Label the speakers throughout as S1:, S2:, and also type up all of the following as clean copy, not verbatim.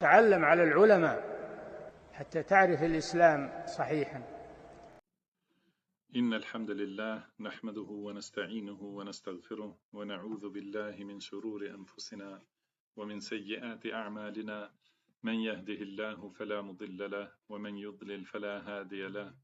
S1: تعلم على العلماء حتى تعرف الإسلام صحيحا.
S2: إن الحمد لله نحمده ونستعينه ونستغفره ونعوذ بالله من شرور أنفسنا ومن سيئات أعمالنا، من يهده الله فلا مضل له ومن يضلل فلا هادي له،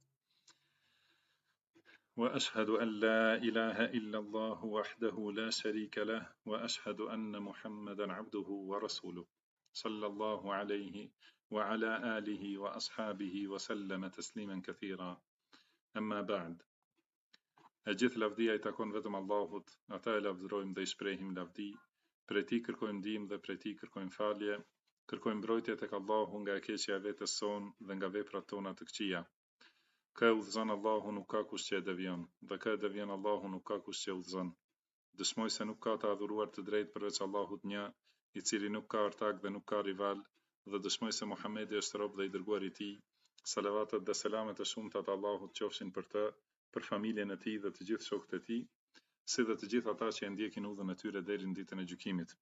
S2: وأشهد أن لا إله إلا الله وحده لا شريك له، وأشهد أن محمدا عبده ورسوله صلى الله عليه وعلى آله وأصحابه وسلم تسليما كثيرا. أما بعد. E gjithë lavdia I takon vetëm Allahut, ata e lavdërojmë dhe I shprehim lavdi, prej Tij kërkojmë ndihmë dhe prej Tij kërkojmë falje, kërkojmë mbrojtje tek Allahu nga e keqja e vetes son dhe nga veprat tona të këqija. Kë udhëzon Allahu nuk ka kush që e devion, dhe kë devion Allahu nuk ka kush që udhëzon. Dëshmoj se nuk ka të adhuruar të drejtë përveç Allahut një, I cili nuk ka ortak dhe nuk ka rival, dhe dëshmoj se Muhamedi është rob dhe I dërguar I Tij. Salavatet dhe selamet e shumta të Allahut qofshin për të, për familjen e tij dhe të gjithë shokët e tij, si dhe të gjithë ata që e ndjekin udhën e tyre deri në ditën e gjykimit.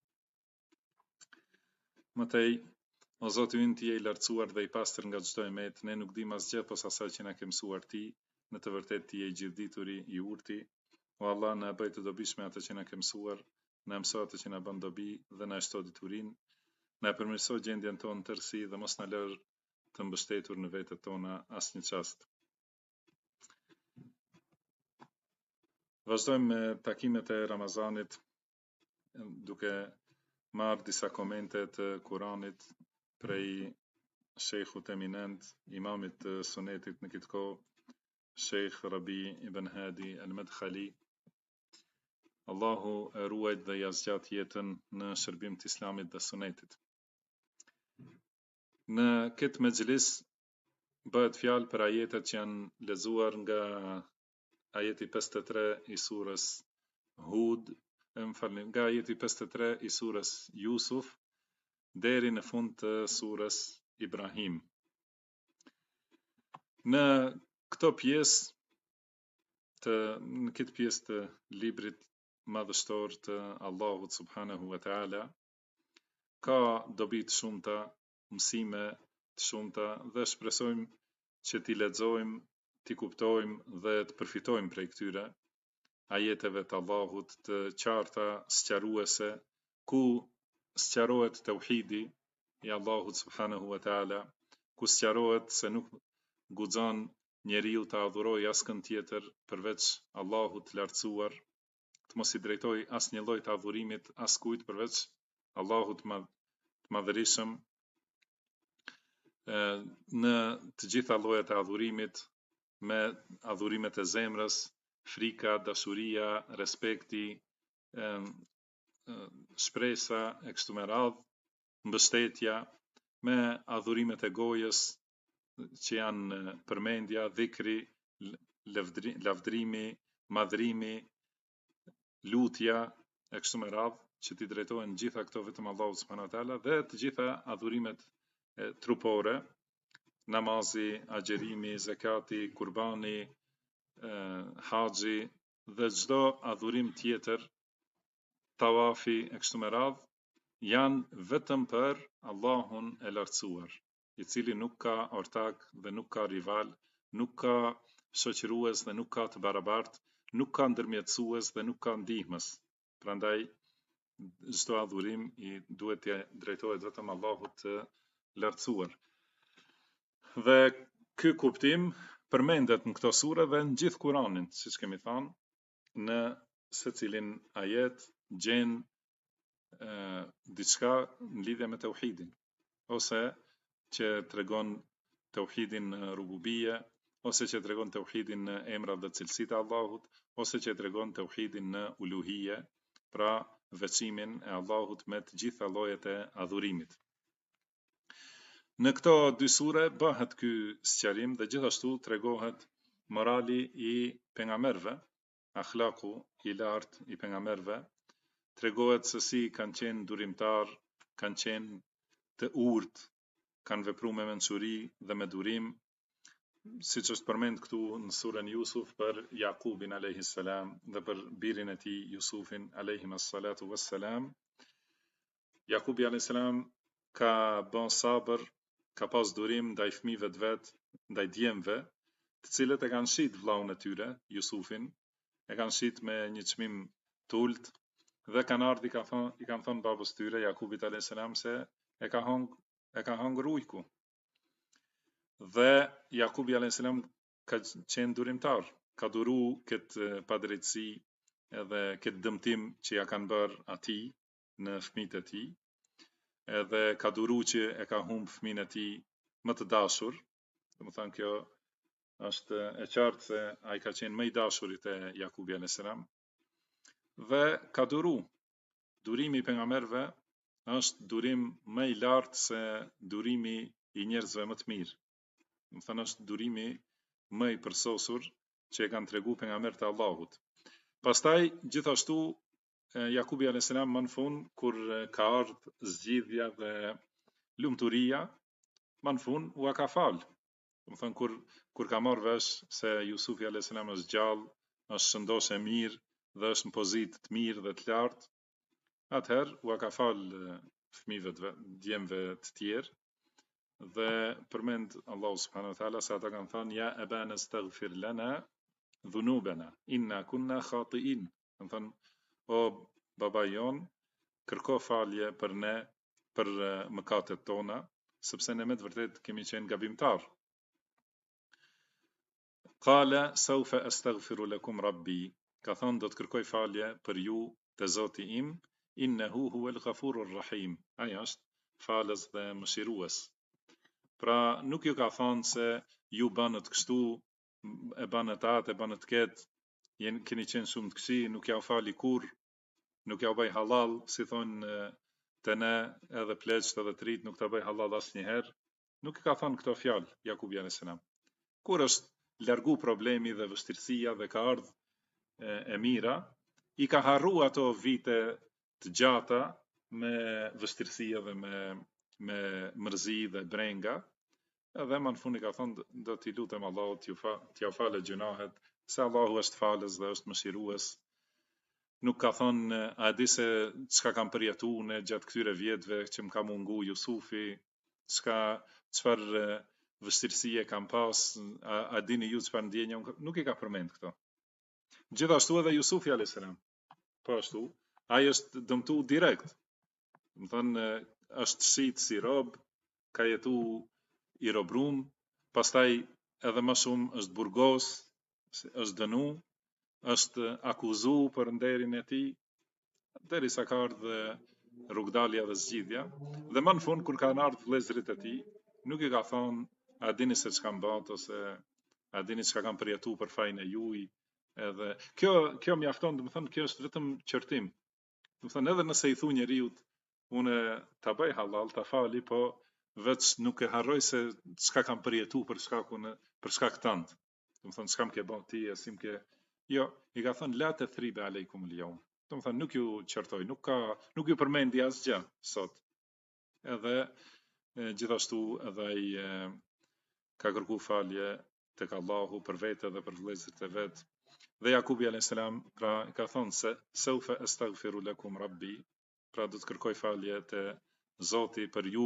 S2: Mëtej, o Zoti ynë, Ti je I lartësuar dhe I pastër nga çdo emet, ne nuk dim asgjë posa asaj që na ke mësuar Ti, në të vërtetë Ti je I gjithdituri, I urti. O Allah, na bëj të dobishme atë që na ke mësuar, na mëso atë që na bën dobi dhe na shto diturinë, na përmirëso gjendjen tonë tërësi dhe mos na lër të mbështetur në vetët tona asnjë çast. Vazhdojmë me takimet e Ramazanit duke marrë disa komente të Kuranit prej shejkhut eminent, imamit të sunetit në këtë kohë, Sheikh Rabi ibn Hadi al-Madkhali. Allahu e ruajt dhe ja zgjat jetën në shërbim të Islamit dhe sunetit. Në këtë mexhlis bëhet fjalë për ajetet që janë lexuar nga ajeti 53 I surës Hud, nga ajeti 53 I surës Jusuf deri në fund të surës Ibrahim. Në këtë pjesë të librit madhështor të Allahut subhanahu wa taala ka dobi të shumta, mësime të shumta dhe shpresojmë që t'i lexojmë, t'i kuptojmë dhe të përfitojmë prej këtyre ajeteve të Allahut të qarta, sqaruese, ku sqarohet tauhidi I Allahut subhanahu wa taala, ku sqarohet se nuk guxon njeriu të adhurojë askën tjetër përveç Allahut të lartësuar, të mos I drejtoj asnjë lloj të adhurimit askujt përveç Allahut të madhërisëm, në të gjitha llojet e adhurimit, me adhurimet e zemrës, frika, dashuria, respekti, shpresa e kështu me radhë, mbështetja, me adhurimet e gojës që janë përmendja, dhikri, lavdrimi, madhrimi, lutja e kështu me radhë, që t'i drejtohen gjitha këto vetëm Allahut subhanahu wa taala, dhe të gjitha adhurimet trupore, namazi, agjerimi, zakati, kurbani, haxhi dhe çdo adhurim tjetër, tawafi e kështu me radhë, janë vetëm për Allahun e lartësuar, I cili nuk ka ortak dhe nuk ka rival, nuk ka shoqërues dhe nuk ka të barabartë, nuk ka ndërmjetësues dhe nuk ka ndihmës. Prandaj çdo adhurim I duhet të drejtohet vetëm Allahut të lartësuar. Dhe ky kuptim përmendet në këto sure dhe në gjithë Kuranin, siç kemi thënë, në secilin ajet gjen diçka në lidhje me tauhidin, ose që tregon tauhidin në rububie, ose që tregon tauhidin në emrat dhe cilësitë e Allahut, ose që tregon tauhidin në uluhie, pra veçimin e Allahut me të gjitha llojet e adhurimit. Në këto dy sure bëhet ky sqarim dhe gjithashtu tregohet morali I pejgamberëve, akhlaku I lartë I pejgamberëve, tregohet se si kanë qenë durimtar, kanë qenë të urtë, kanë vepruar me mençuri dhe me durim, siç është përmend këtu në surën Jusuf për Jakubin alayhis salam dhe për birin e tij Jusufin alayhi salatu wassalam. Jakubi alayhis salam ka bën sabër, ka pas durim ndaj fëmijëve të vet, ndaj djemve, të cilët e kanë shit vllaun e tyre, Jusufin, e kanë shit me një çmim të ulët dhe kanë ardhur i kanë thënë babës tyre Jakubit alayhis salam se e ka hongër ujku. Dhe Jakubi alayhis salam ka qenë durimtar, ka duru këtë padrejtësi edhe këtë dëmtim që ja kanë bërë atij në fëmijët e tij, edhe ka duru që e ka humb fëmin e tij më të dashur. Domethënë kjo është e qartë se ai ka qenë më i dashurit e Jakubi alayhis salam dhe ka duru. Durimi i pejgamberëve është durim më i lartë se durimi i njerëzve më të mirë. Domethënë është durimi më i përsosur që e kanë tregu pejgamberët e Allahut. Pastaj gjithashtu Jakubi alayhis salam më në fund kur ka ardhur zgjidhja dhe lumturia, më në fund u ka fal. Domethënë kur ka marrë vesh se Jusufi alayhis salam është gjallë, është shëndosh e mirë dhe është në pozitë të mirë dhe të lartë, atëherë u ka fal fëmijëve të djemve të tjerë dhe përmend Allahu subhanahu wa taala se ata kanë thënë ja abana astaghfir lana dhunubana inna kunna khati'in. Kanë thënë o baba jon, kërko falje për ne për mëkatet tona, sepse ne me të vërtet kemi qenë gabimtar. Qala sawfa astaghfiru lakum rabbi, ka thënë do të kërkoj falje për ju te Zoti im, innehu huwal ghafurur rahim, ai është falës dhe mëshirues. Pra nuk ju ka thënë se ju banët kështu, e banët atë, e banët këtë, keni qenë shumë të këqij, nuk ja u fali kurrë, nuk ja u bëj halal, si thonë të ne edhe pleqt edhe të rit, nuk të bëj halal asnjëherë. Nuk i ka thënë këto fjalë Jakubi alayhis salam. Kur është largu problemi dhe vështirësia dhe ka ardhur e mira, i ka harru ato vite të gjata me vështirësi dhe me mërzi dhe brenga, edhe më në fund i ka thënë do t'i lutem Allahut t'ja falë gjunahet, se Allahu është falës dhe është mëshirues. Nuk ka thonë a di se çka kam përjetu në gjatë këtyre vjetëve që më ka mungu Jusufi, çfarë vështirësie kam pas, a dini ju çfarë ndjenja, nuk i ka përmend këto. Gjithashtu edhe Jusufi alayhis salam, po ashtu, ai është dëmtu direkt. Do të thënë është shit si rob, ka jetu i robrum, pastaj edhe më shumë është burgos, është dënu, është akuzu për nderin e tij, derisa ka ardhur rrugdalja dhe zgjidhja, dhe më në fund kur kanë ardhur vëllezërit e tij, nuk i ka thonë a dini se çka mbant ose a dini çka kam përjetu për fajin e juaj, edhe kjo mjafton, do të thënë kjo është vetëm qërtim. Do të thënë edhe nëse i thu njeriu unë ta bëj halal, ta fali, po veç nuk e harroj se çka kam përjetu për shkak tënd. Do të thënë çka më ke bën ti, si më ke. Jo, i ka thënë la tathriba aleikum al-yawm. Do të thënë nuk ju çertoj, nuk ju përmendi asgjë sot. Edhe gjithashtu edhe ai ka kërku falje tek Allahu për vete dhe për vëllezërit e vet. Dhe Jakubi alayhis salam pra ka thonë se sawfa astaghfiru lakum rabbi, pra do të kërkoj falje te Zoti për ju.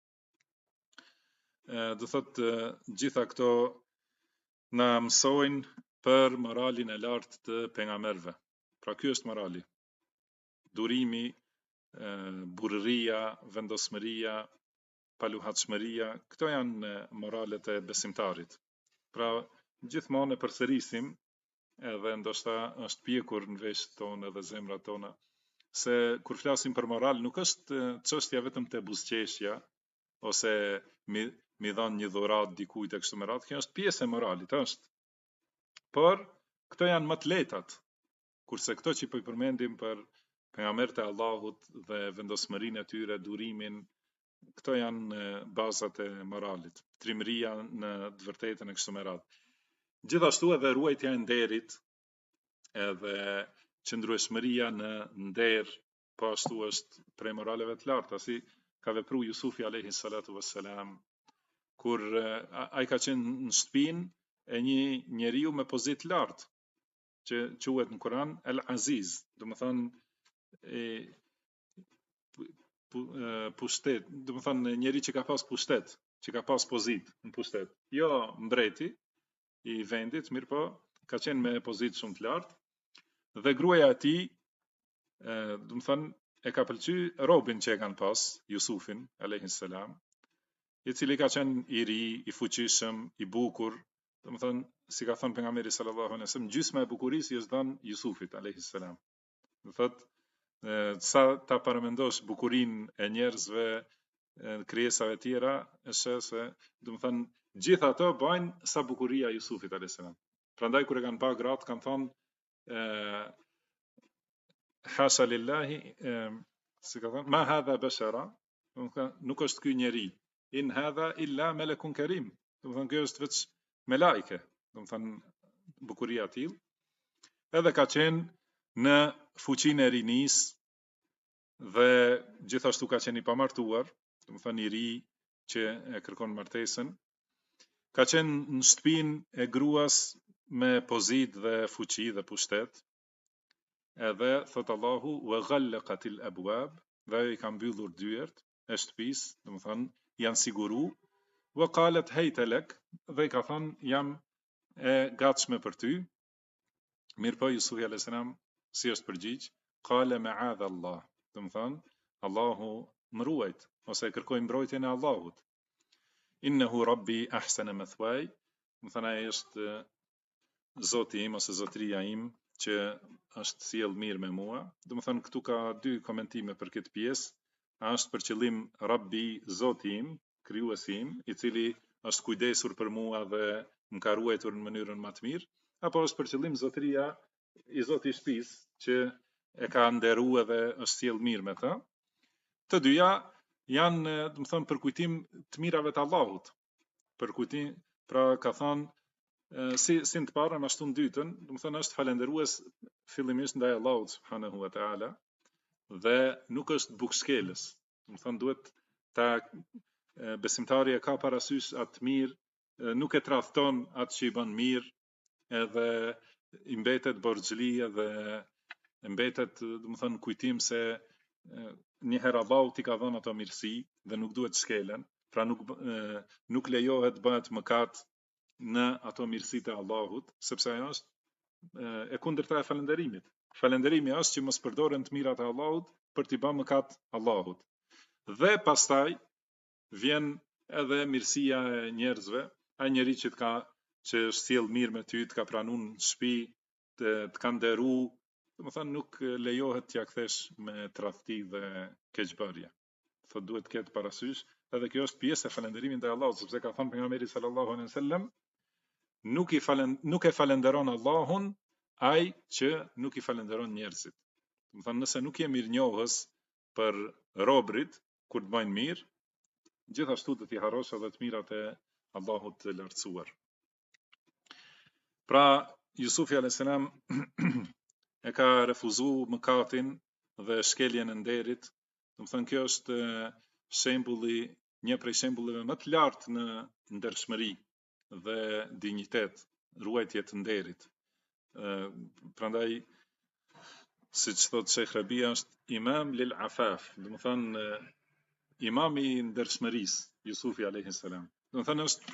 S2: Do thotë gjitha këto na mësojnë për moralin e lartë të pejgamberëve. Pra ky është morali. Durimi, burrëria, vendosmëria, paluhatshmëria, këto janë moralet e besimtarit. Pra gjithmonë e përsërisim, edhe ndoshta është pjekur në veshët tonë edhe zemrat tona, se kur flasim për moral nuk është çështja vetëm te buzëqeshja ose mi dhon një dhuratë dikujt e kështu me radhë, kjo është pjesë e moralit, është. Por këto janë më të lehtat, kurse këto që po i përmendim për pejgamberët e Allahut dhe vendosmërinë e tyre, durimin, këto janë bazat e moralit, trimëria në të vërtetën e kështu me radhë. Gjithashtu edhe ruajtja e nderit, edhe qëndrueshmëria në nder, po ashtu është prej moraleve të larta, si ka vepruar Jusufi alayhi salatu wassalam, kur ai ka qenë në shtëpinë e një njeriu me pozitë lartë, që quhet në Kur'an El Aziz, do të thonë pushtet, do të thonë njeri që ka pas pushtet, që ka pas pozitë në pushtet. Jo mbreti i vendit, mirë po, ka qenë me pozitë shumë të lartë, dhe gruaja e tij, do të thonë, e ka pëlqy robin që e kanë pas, Jusufin, alayhis salam, i cili ka qenë i ri, i fuqishëm, i bukur, do të thonë, si ka thënë pejgamberi sallallahu alaihi wasallam, gjysma e bukurisë i është dhënë Jusufit alayhis salam. Do thotë, sa ta paramendosh bukurinë e njerëzve, krijesave tjera, është se, do të thonë, gjithë ato bajnë sa bukuria e Jusufit alayhis salam. Prandaj kur e kanë pa gratë kanë thonë hasha lillahi, si ka thënë, ma hadha bashara, nuk është ky njeri, in hadha illa malakun karim, do të thonë kjo është veç me lajke, do të thonë bukuria e tillë, edhe ka qenë në fuqinë e rinisë dhe gjithashtu ka qenë i pamartuar, do të thonë i ri që e kërkon martesën, ka qenë në shtëpinë e gruas me pozitë dhe fuqi dhe pushtet, edhe thot Allahu wa ghallaqatil abwab, dhe i ka mbyllur dyert e shtëpisë, do të thonë janë siguru, wa qalet hayta lak, dhe i ka thënë jam e gatshme për ty. Mirë po Jusufi alayhis salam si është përgjigj? Qala ma'adha Allah, do të thonë Allahu më ruajt, ose kërkoj mbrojtjen e Allahut. Innehu rabbi ahsana mathway, do të thonë ai është Zoti im ose zotëria im që është sjell mirë me mua. Do të thonë këtu ka dy komentime për këtë pjesë. A është për qëllim Rabbi, Zoti im, krijuesi im, i cili është kujdesur për mua dhe më ka ruajtur në mënyrën më të mirë, apo është për qëllim zotëria i Zotit i shtëpisë që e ka nderuar dhe është sjell mirë me ta. Të dyja janë, do të thonë, për kujtim të mirave të Allahut. Për kujtim, pra ka thënë si të parën ashtu në dytën, do të thonë është falendërues fillimisht ndaj Allahut subhanahu wa taala dhe nuk është bukshkelës. Do të thonë duhet ta besimtari e ka parasysh atë mirë, nuk e tradhton atë që i bën mirë, edhe i mbetet borxhlia dhe mbetet, do të thonë, kujtim se një herë Allahu t'i ka dhënë ato mirësi dhe nuk duhet shkelen, pra nuk lejohet bëhet mëkat në ato mirësitë e Allahut, sepse ajo është e kundërta e falënderimit. Falënderimi është që mos përdoren të mirat e Allahut për t'i bërë mëkat Allahut. Dhe pastaj vjen edhe mirësia e njerëzve, ai njeri që është sjell mirë me ty, të ka pranuar në shtëpi, të ka nderu, domethënë nuk lejohet t'ja kthesh me tradhti dhe keqbërje. Thotë duhet të ketë parasysh, edhe kjo është pjesë e falënderimit ndaj Allahut, sepse ka thënë pejgamberi sallallahu alaihi wasallam, nuk e falenderon Allahun ai që nuk i falenderon njerëzit. Do të thonë nëse nuk je mirënjohës për robrit kur të bëjnë mirë, gjithashtu do t'i harrosh edhe të mirat e Allahut të lartësuar. Pra Jusufi alayhis salam e ka refuzuar mëkatin dhe shkeljen e nderit. Do të thonë kjo është shembulli, një prej shembulleve më të lartë në ndershmëri dhe dinjitet, ruajtje të nderit. Prandaj, siç thot Sheikh Rabia, është imam lil afaf, do të thonë imami i ndershmërisë, Jusufi alayhis salam. Do të thonë është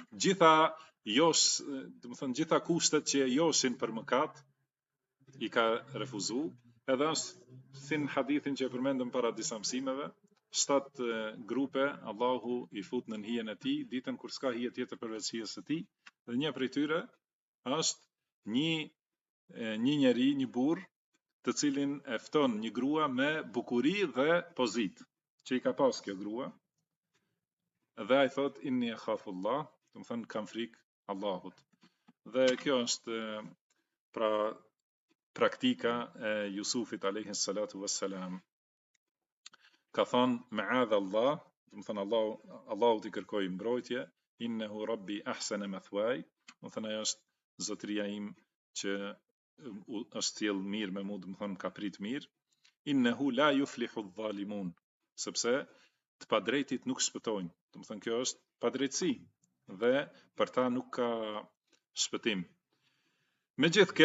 S2: gjitha kushtet që joshin për mëkat i ka refuzuar, edhe është si në hadithin që e përmendëm para disa mësimeve, 7 grupe Allahu i fut në hijen e tij ditën kur s'ka hije tjetër përveç hijes së tij, dhe një prej tyre është një njeri, një burr, të cilin e fton një grua me bukuri dhe pozitë që i ka pas kjo grua, dhe ai thot inni akhafullah, do të thonë kam frikë Allahut. Dhe kjo është pra praktika e Jusufit alayhi salatu wassalam. Ka thonë ma'adha Allah, do të thonë Allahu t'i kërkoj mbrojtje, innehu rabbi ahsana mathway, do të thonë ajo është zotëria im që është sjell mirë me mua, do të thonë ka prit mirë. Innehu la yuflihu adh-dhalimun, sepse të padrejtit nuk shpëtojnë. Do të thonë kjo është padrejtësi dhe për ta nuk ka shpëtim. Me gjithë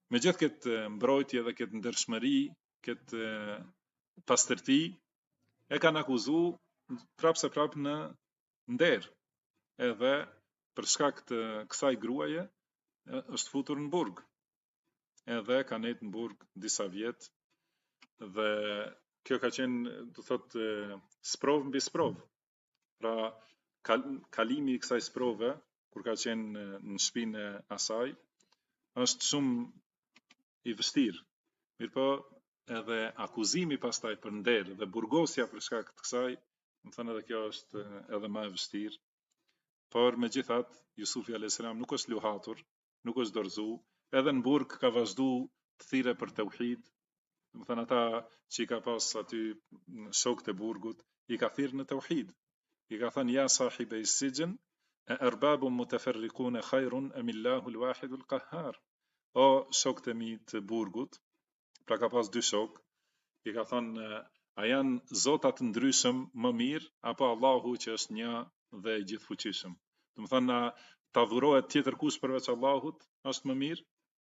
S2: këtë mbrojtje dhe këtë ndershmëri, këtë pastërti, e kanë akuzu prapë në nder, edhe për shkak të kësaj gruaje është futur në burg, edhe ka nejtë në burg disa vjet, dhe kjo ka qenë, do thotë, sprov mbi sprov. Pra kalimi i kësaj sprove, kur ka qenë në shtëpinë e asaj, është shumë i vështirë. Mirpo edhe akuzimi pastaj për nder dhe burgosja për shkak të kësaj, më thënë edhe kjo është edhe më e vështirë. Por megjithatë, Jusufi alayhis salam nuk është luhatur, nuk është dorëzu, edhe në burg ka vazhdu të thirrë për tauhid. Më thënë ata që i ka pas aty shokët e burgut, i ka thirrë në tauhid. I ka thënë ja sahibe i sijn, e arbabun mutafarriqun khairun am Allahu al-wahid al-qahhar. O shokët e mi të burgut, pra ka pas dy shok, i ka thënë a janë zotat ndryshëm më mirë apo Allahu që është një dhe i gjithfuqishëm. Do të thënë ta adhurohet tjetër kush përveç Allahut është më mirë.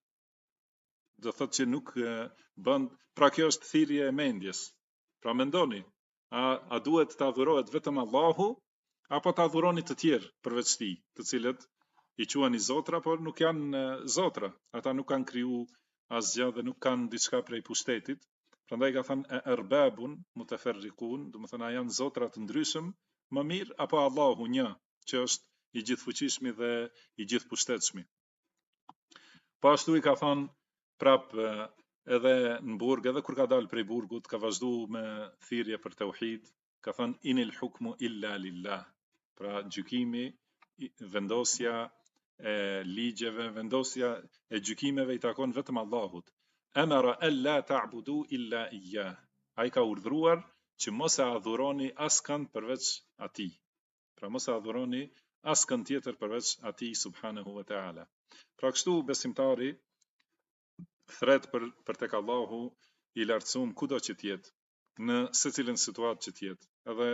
S2: Do thotë që nuk bën, pra kjo është thirrje e mendjes. Pra mendoni, a duhet të adhurohet vetëm Allahu apo të adhuroni të tjerë përveç tij, të cilët i quani zotra, por nuk janë zotra. Ata nuk kanë kriju asgjë dhe nuk kanë diçka prej pushtetit. Prandaj ka thënë e arbabun mutafarriqun, do të thënë janë zotra të ndryshëm më mirë apo Allahu një, që është i gjithfuqishmi dhe i gjithpushtetshmi. Po ashtu i ka thënë prap edhe në burg, edhe kur ka dalë prej burgut, ka vazhdu me thirrje për tauhid, ka thënë inil hukmu illa lillah. Pra gjykimi, vendosja e ligjeve, vendosja e gjykimeve i takon vetëm Allahut. Amara alla ta'budu illa iyyah. Ai ka urdhëruar që mos e adhuroni askënd përveç atij. Pra mos e adhuroni askënd tjetër përveç atij subhanahu wa taala. Pra kështu besimtari thret për tek Allahu i lartësuar kudo që të jetë, në secilën situatë që të jetë. Edhe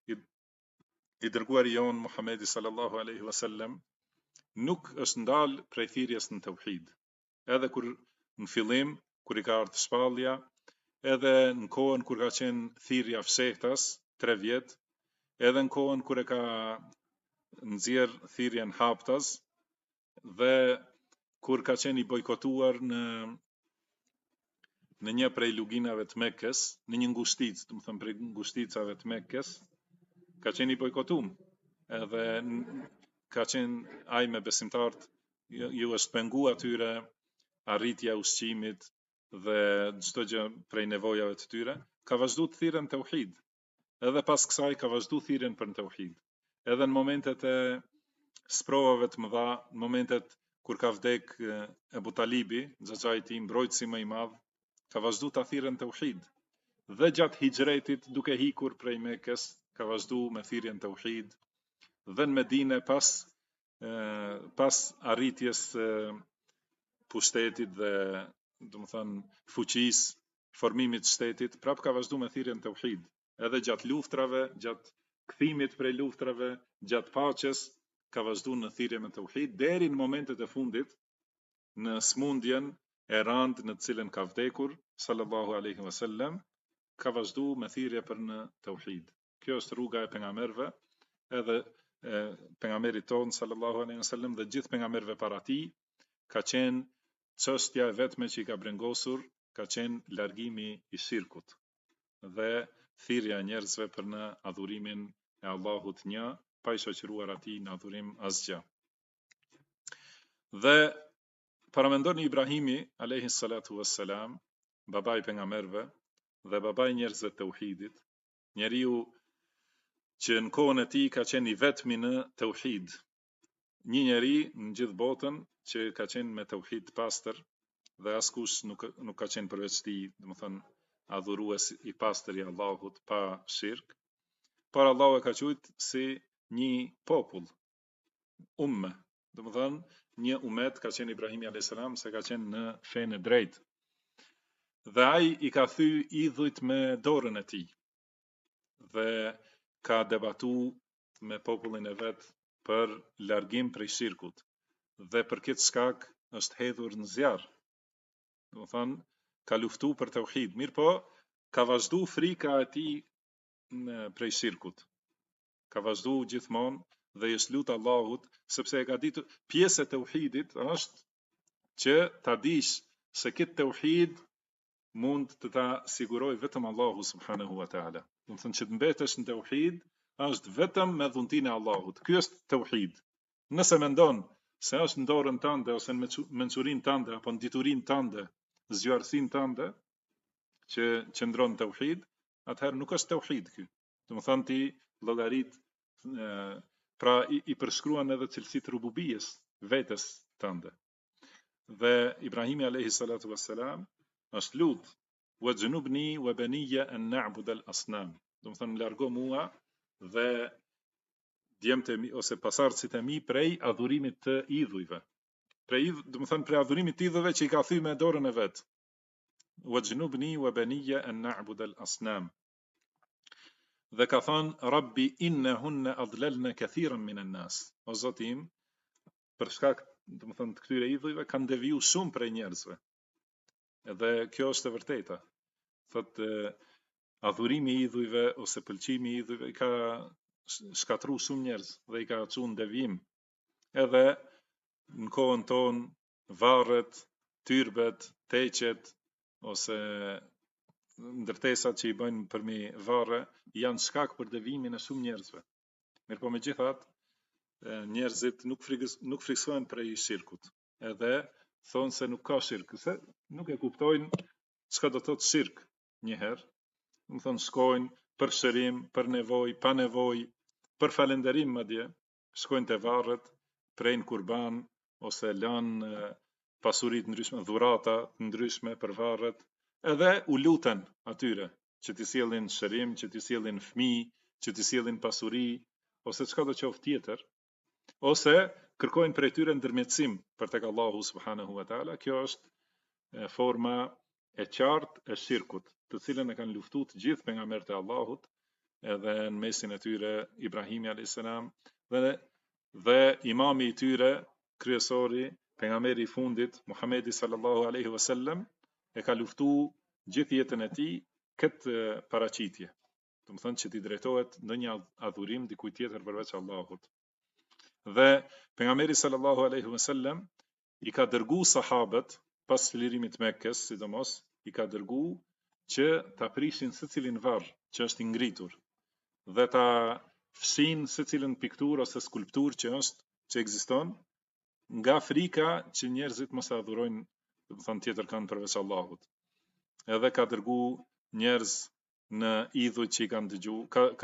S2: i dërguari jon Muhamedi sallallahu alaihi wasallam nuk është ndal prej thirrjes në tauhid. Edhe kur në fillim, kur i ka ardhur shpallja, edhe në kohën kur ka qenë thirrja fshehtas 3 vjet, edhe në kohën kur e ka nxjerr thirrjen haptas, dhe kur ka qenë i bojkotuar në një prej luginave të Mekës, në një ngushticë, do të them prej ngushticave të Mekës, ka qenë i bojkotuar. Edhe ka qenë ai me besimtarët, ju është pengu atyre arritja ushqimit dhe çdo gjë prej nevojave të tyre, ka vazhdu të thirrën tauhid. Edhe pas kësaj ka vazhdu thirrjen për tauhid. Edhe në momentet e sprovave të mëdha, në momentet kur ka vdek Ebu Talibi, xhaxhai i tij, mbrojtësi më i madh, ka vazhdu ta thirrën tauhid. Dhe gjatë hijretit, duke hikur prej Mekës, ka vazhdu me thirrjen tauhid. Dhe në Medinë pas arritjes pushtetit dhe domethënë fuqisë, formimit të shtetit, prap ka vazhdu me thirrjen tauhid. Edhe gjatë luftrave, gjatë kthimit prej luftrave, gjatë paqes, ka vazhdu në thirrje me tauhid deri në momentet e fundit, në smundjen e rëndë në të cilën ka vdekur sallallahu alaihi wasallam, ka vazhdu me thirrje për në tauhid. Kjo është rruga e pejgamberëve, edhe pejgamberit ton sallallahu alaihi wasallam dhe gjithë pejgamberëve para tij, ka qenë çështja e vetme që i ka brengosur, ka qenë largimi i shirkut dhe thirrja e njerëzve për në adhurimin e Allahut një, pa i shoqëruar atij në adhurim asgjë. Dhe paramendoni Ibrahimi alayhi salatu wassalam, babai i pejgamberëve dhe babai i njerëzve të tauhidit, njeriu që në kohën e tij ka qenë i vetmi në tauhid. Një njeri në gjithë botën që ka qenë me tauhid të pastër dhe askush nuk ka qenë përveç tij, domethënë adhurues i pastër i Allahut pa shirk. Por Allahu e ka thujt si një popull, umme, domethënë një umet ka qenë Ibrahimi alayhis salam, se ka qenë në fenë e drejtë. Dhe ai i ka thyr idhujt me dorën e tij. Dhe ka debatu me popullin e vet për largim prej shirkut. Dhe për këtë shkak është hedhur në zjarr. Domethënë ka luftu për tauhid, mirë po ka vazhdu frika e tij prej shirkut. Ka vazhdu gjithmonë dhe i është lutë Allahut, sepse e ka ditur pjesë e tauhidit është që ta dish se këtë tauhid mund të ta siguroj vetëm Allahu subhanahu wa taala. Do të thënë që të mbetesh në tauhid është vetëm me dhuntinë e Allahut. Ky është tauhid. Nëse mendon se është në dorën tënde ose në mençurinë tënde apo në diturinë tënde, zgjuarsinë tënde që qëndron tauhid, atëherë nuk është tauhid ky. Do të thënë ti llogarit pra i përshkruan edhe cilësitë rububijes vetes tënde. Dhe Ibrahimi alayhi salatu wassalam është lut wajnubni wa baniya an na'bud al asnam. Do të thënë largo mua dhe djemtë mi ose pasardhësit e mi prej adhurimit të idhujve. Do të thënë prej adhurimit të idhujve që i ka thyer me dorën e vet. Wajnubni wa baniya an na'bud al asnam. Dhe ka thënë Rabbi innahunna adlalna kathiran min an-nas. O Zoti im, për shkak do të thënë të këtyre idhujve kanë deviju shumë prej njerëzve. Edhe kjo është e vërteta. Thotë adhurimi i idhujve ose pëlqimi i idhujve i ka shkatru shumë njerëz dhe i ka çuar në devijim. Edhe në kohën tonë varret, tyrbet, teqet ose ndërtesat që i bëjnë përmi varre janë shkak për devijimin e shumë njerëzve. Mirpo megjithatë njerëzit nuk friksohen prej shirkut. Edhe thonë se nuk ka shirk, se nuk e kuptojnë çka do të thotë shirk një herë. Do të thonë shkojnë për shërim, për nevojë, pa nevojë, për falënderim madje, shkojnë te varret, prejnë kurban ose lanë pasuritë ndryshme, dhurata ndryshme për varret, edhe u luten atyre që t'i sjellin shërim, që t'i sjellin fëmijë, që t'i sjellin pasuri, ose çka do qoftë tjetër, ose kërkojnë prej tyre ndërmjetësim për tek Allahu subhanahu wa taala. Kjo është forma e qartë e shirkut, të cilën e kanë luftuar të gjithë pejgamberët e Allahut, edhe në mesin e tyre Ibrahimi alayhis salam dhe imami i tyre, kryesori, pejgamberi i fundit Muhamedi sallallahu alaihi wasallam, e ka luftuar gjithë jetën e tij këtë paraqitje. Do të thënë që t'i drejtohet ndonjë adhurim dikujt tjetër përveç Allahut. Dhe pejgamberi sallallahu alaihi wasallam i ka dërguar sahabët pas lirimit të Mekkës, sidomos i ka dërguar që ta prishin secilin varr që është i ngritur dhe ta fshin secilën pikturë ose skulpturë që ekziston, nga frika që njerëzit mos e adhurojnë, do të thënë tjetër kanë përveç Allahut. Edhe ka dërguar njerëz në idhuj që i kanë dëgjuar,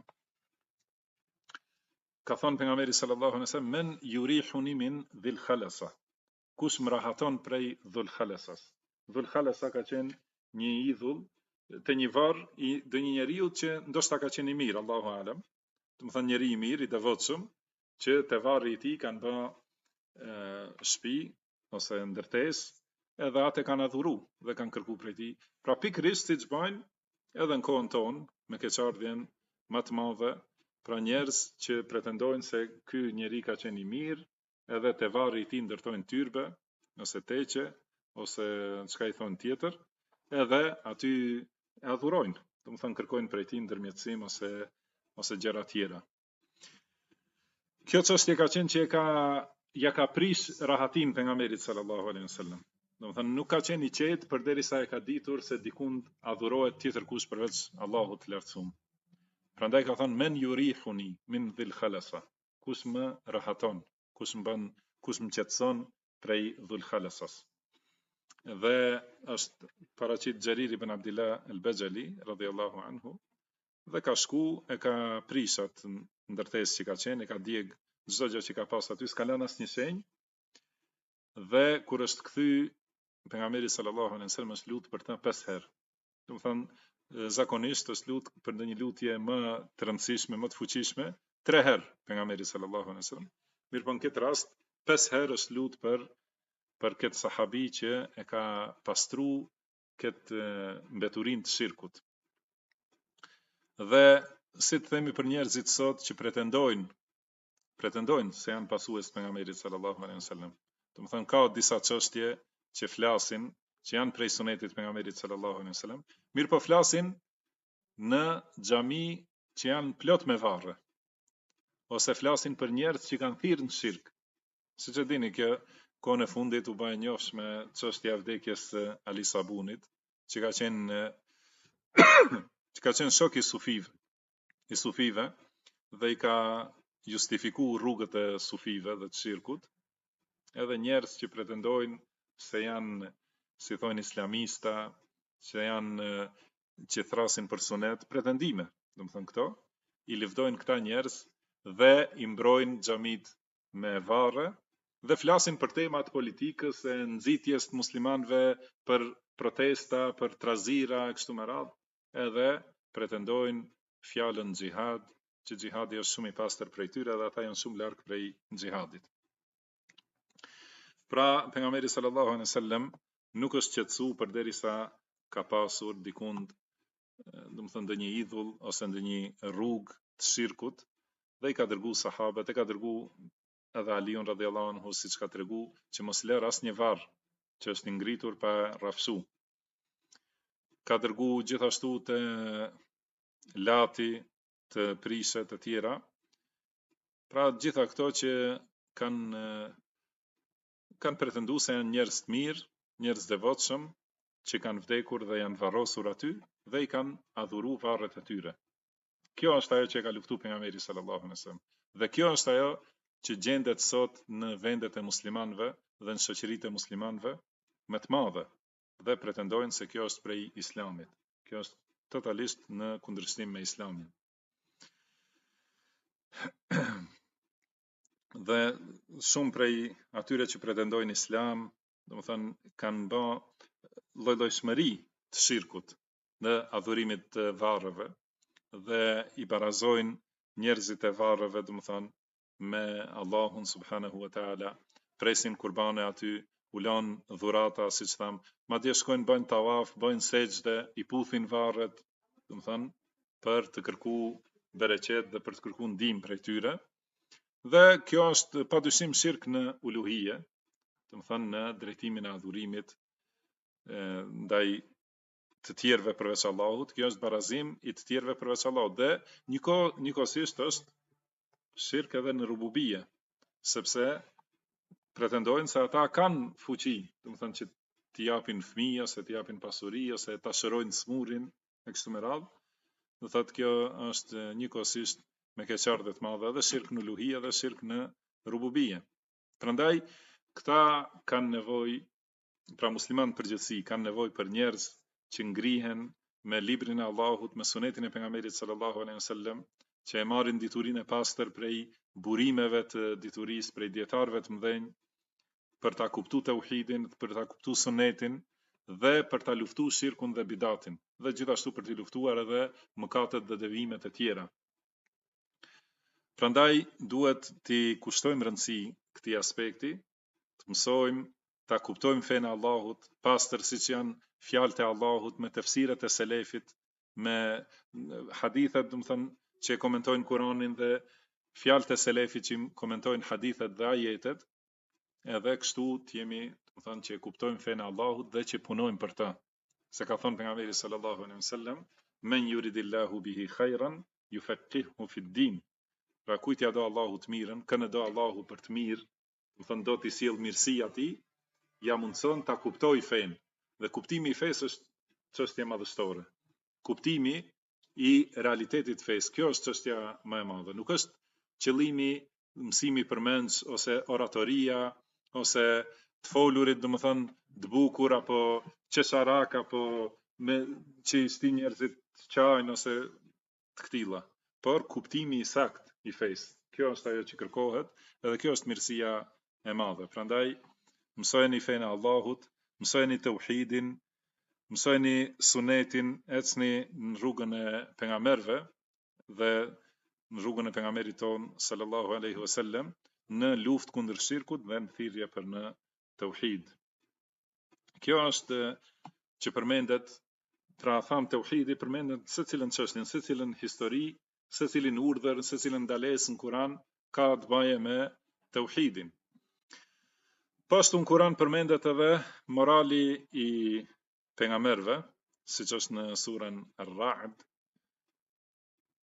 S2: ka thënë pejgamberi sallallahu alaihi wasallam men yurihuni min dhil khalasa. Kush më rahaton prej dhul khalasas. Dhul khalasa ka qenë një idhull të një varr i një njeriu që ndoshta ka qenë i mirë, Allahu alem. Do të thënë njeri i mirë, i devotshëm, që te varri i tij kanë bë shtëpi ose ndërtesë, edhe atë kanë adhuru dhe kanë kërku prej tij. Pra pikërisht siç bajnë edhe në kohën tonë me keqardhjen më të madhe, pra njerëz që pretendojnë se ky njeri ka qenë i mirë, edhe te varri i tij ndërtojnë tyrbe ose teqe ose çka i thon tjetër, edhe aty e adhurojnë. Do të thonë kërkojnë prej tij ndërmjetësim ose gjëra tjera. Kjo çështje ka qenë që ja ka prish rahatin pejgamberit sallallahu alaihi wasallam. Do të thënë nuk ka qenë i qetë përderisa e ka ditur se dikund adhurohet tjetër kush përveç Allahut të lartësuar. Prandaj ka thënë men yurihuni min dhil khalasa. Kush më rahaton, kush më qetëson prej dhul khalasas. Dhe është paraqit Xherir ibn Abdullah al-Bajali radhiyallahu anhu, dhe ka shku e ka prishat ndërtesë që ka qenë, e ka djeg çdo gjë që ka pas aty, s'ka lënë asnjë shenjë. Dhe kur është kthy pejgamberi sallallahu alaihi wasallam është lut për të 5 herë. Do të thënë zakonisht është lut për ndonjë lutje më të rëndësishme, më të fuqishme, 3 herë pejgamberi sallallahu alaihi wasallam. Mirë, në këtë rast 5 herë është lut për këtë sahabi që e ka pastru këtë mbeturinë të shirkut. Dhe si të themi për njerëzit sot që pretendojnë se janë pasues të pejgamberit sallallahu alaihi wasallam. Do të thënë ka disa çështje që flasin, që janë prej sunetit të pejgamberit sallallahu alaihi wasallam, mirë po flasin në xhami që janë plot me varre, ose flasin për njerëz që kanë thirrë në shirk. Siç e dini, kjo kohën e fundit u bë e njohshme çështja e vdekjes së Ali Sabunit, që ka qenë shok i sufive dhe i ka justifiku rrugët e sufive dhe të shirkut, edhe njerëz që pretendojnë se janë, si thonë, islamista, që thrasin për sunet, pretendime, domethënë këto, i lëvdojnë këta njerëz dhe i mbrojnë xhamit me varre dhe flasin për temat politikës e nxitjes të muslimanëve, për protesta, për trazira e kështu me radhë, edhe pretendojnë fjalën xhihad, që xhihadi është shumë i pastër prej tyre dhe ata janë shumë larg prej xhihadit. Pra, pejgamberi sallallahu alaihi wasallam nuk është qetësu përderisa ka pasur dikund, domethënë ndonjë idhull ose ndonjë rrugë të shirkut, dhe i ka dërgu sahabët, e ka dërgu edhe Aliun radhiyallahu anhu, siç ka tregu, që mos lër asnjë varr që është ngritur pa rrafsu. Ka dërgu gjithashtu të lati, të prishet të tjera. Pra gjitha këto që kanë pretendu se janë njerëz të mirë, njerëz devotshëm, që kanë vdekur dhe janë varrosur aty dhe i kanë adhuru varret e tyre. Kjo është ajo që e ka luftu pejgamberi sallallahu alaihi wasallam. Dhe kjo është ajo që gjendet sot në vendet e muslimanëve dhe në shoqëritë e muslimanëve më të mëdha, dhe pretendojnë se kjo është prej islamit. Kjo është totalisht në kundërshtim me islamin. Dhe shumë prej atyre që pretendojnë islam, domethënë kanë bë lloj-llojshmëri të shirkut dhe adhurimit të varreve, dhe i barazojnë njerëzit e varreve, domethënë me Allahun subhanahu wa taala, presin kurbane aty, u lanë dhurata, siç tham, madje shkojnë bëjnë tawaf, bëjnë sejdë, i puthin varret, domethënë për të kërkuar bereqet dhe për të kërkuar ndihmë prej tyre. Dhe kjo është padyshim shirk në uluhije, domethënë në drejtimin e adhurimit ndaj të tjerëve përveç Allahut. Kjo është barazim i të tjerëve përveç Allahut, dhe njëkohësisht është shirk edhe në rububie, sepse pretendojnë se ata kanë fuqi, domethënë që t'i japin fëmijë, ose t'i japin pasuri, ose ta shërojnë smurin e kështu me radhë. Do thotë kjo është njëkohësisht me keqardhje të madhe, edhe shirk në uluhije dhe shirk në rububie. Prandaj këta kanë nevojë, pra muslimanët përgjithësi kanë nevojë për njerëz që ngrihen me librin e Allahut, me sunetin e pejgamberit sallallahu alaihi wasallam, që e marrin diturinë e pastër prej burimeve të diturisë, prej dietarëve të mëdhenj, për ta kuptuar tauhidin, për ta kuptuar sunetin dhe për ta luftuar shirkun dhe bidatin, dhe gjithashtu për të luftuar edhe mëkatet dhe devimet e tjera. Prandaj duhet t'i kushtojmë rëndësi këtij aspekti, të mësojmë, ta kuptojmë fenë e Allahut pastër, siç janë fjalët e Allahut, me tefsiret e selefit, me hadithet, domethënë, që komentojnë Kur'anin, dhe fjalët e selefit që komentojnë hadithet dhe ajetet, edhe kështu t'jemi, domethënë, që kuptojmë fenë e Allahut dhe që punojmë për ta. Se ka thënë pejgamberi sallallahu alaihi wasallam, men yuridillahu bihi khairan yufaqihu fid-din. Pra kujt ja do Allahu të mirën, kënë do Allahu për të mirë, domethënë do t'i sjell mirësi atij, ja mundson ta kuptoj fenë. Dhe kuptimi i fesë është çështje madhështore. Kuptimi i realitetit të fesë, kjo është çështja më e madhe. Nuk është qëllimi mësimi përmendës, ose oratoria, ose të folurit, domethënë të bukur, apo qesharak, apo me që i sti njerëzit të qajnë, ose të këtilla. Por kuptimi i sakt i fesë, kjo është ajo që kërkohet, edhe kjo është mirësia e madhe. Prandaj mësojeni fenë e Allahut, mësojeni tauhidin, mësojeni sunetin, ecni në rrugën e pejgamberëve dhe në rrugën e pejgamberit ton sallallahu alaihi wasallam, në luftë kundër shirkut dhe në thirrje për në tauhid. Kjo është që përmendet, pra tham tauhidi përmendet secilën çështje, secilën histori, secilin urdhër, secilën ndalesë në Kur'an ka të bëjë me tauhidin. Pashtu në Kur'an përmendet edhe morali i pejgamberëve, siç është në surën Ar-Ra'd,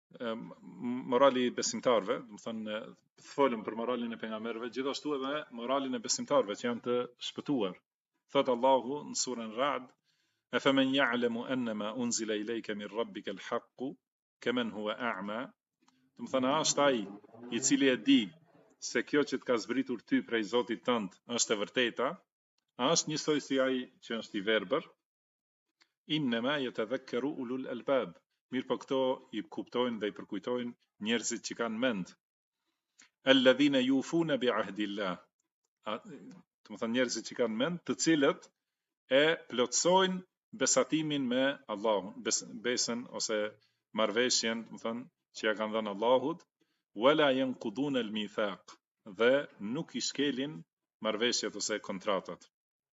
S2: morali besimtarve, do të thënë folëm për moralin e pejgamberëve, gjithashtu edhe moralin e besimtarve që janë të shpëtuar. Thot Allahu në surën Ra'd: "Afaman ya'lamu annama unzila ilayka min rabbika al-haqqu kaman huwa a'ma." Do të thënë është ai i cili e di se kjo që të ka zbritur ty prej Zotit tënd është e vërteta, është njësoj si ai që është i verbër. Innama yatadhakkaru ulul albab. Mirë po këto i kuptojnë dhe i përkujtojnë njerëzit që kanë mend. Alladhina yufuna bi ahdillah. Do të thënë njerëzit që kanë mend, të cilët e plotësojnë besatimin me Allahun, besën ose marrveshjen, do të thënë që ja kanë dhënë Allahut, wala yanquduna al-mithaq, dhe nuk i shkelin marrveshjet ose kontratat.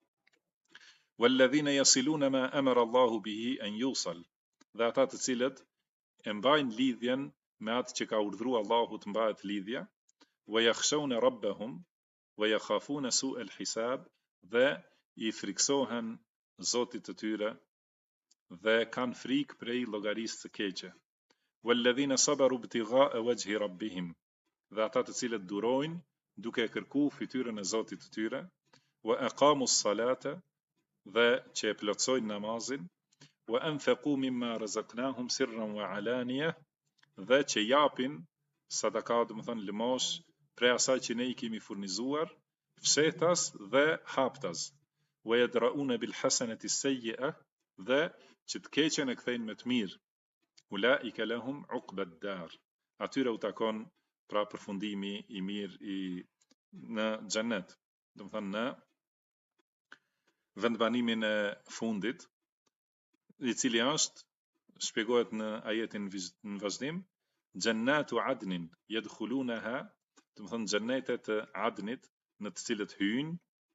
S2: Walladhina yasiluna ma amara Allahu bihi an yusal. Dhe ata të cilët e mbajnë lidhjen me atë që ka urdhëruar Allahu të mbahet lidhja, wa yakhshawna rabbahum wa yakhafuna su'a al-hisab, dhe i friksohen Zotit të tyre dhe kanë frikë prej llogarisë së keqe. Walladhina sabaru ibtigha'a wajhi rabbihim. Dhe ata të cilët durojnë duke kërkuar fytyrën e Zotit të tyre, wa aqamus salata, dhe që e plotësojnë namazin, wa anfaqu mimma razaqnahum sirran wa alaniya, dhe që japin sadaka, do të thënë lëmosh prej asaj që ne i kemi furnizuar, fshetas dhe haptas. Wa yadra'una bil hasanati sayyi'a, dhe që të keqen e kthejnë me të mirë. Ulaika lahum uqbad dar. Atyre u takon pra përfundimi i mirë në xhennet. Do të thënë në vendbanimin e fundit, i cili është, shpjegohet në ajetin në vazhdim, Jannatu adnin yadkhulunaha, do të thënë xhennetet e Adnit në të cilët hyjnë,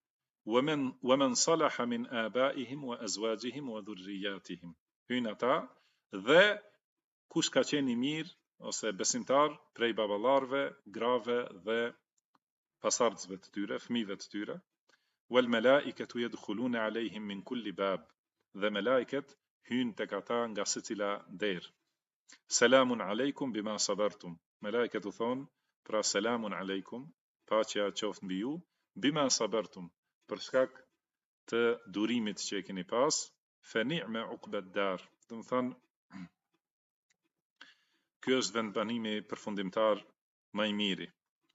S2: wa man salaha min abaihim wa azwajihim wa dhurriyyatihim. Hyjnë ata dhe kush ka qenë i mirë ose besimtar prej baballarëve, grave dhe pasardhësve të tyre, fëmijëve të tyre. Wal malaikatu yadkhuluna alejhim min kulli bab. Dhe melaiket hyjnë tek ata nga secila derë. Selamun alejkum bima sabartum. Melaiket u thonë, pra selamun alejkum, paqja qoftë mbi ju, bima sabartum, për shkak të durimit që e keni pas, fa ni'ma uqbad dar. Do të thonë, ky është vendbanimi përfundimtar më i miri.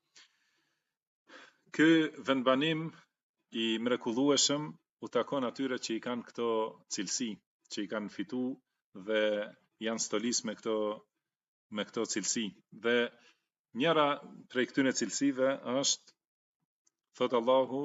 S2: Ky vendbanim i mrekullueshëm u takon atyre që i kanë këto cilësi, që i kanë fitu dhe janë stolis me këto cilësi. Dhe njëra prej këtyre cilësive është, thot Allahu,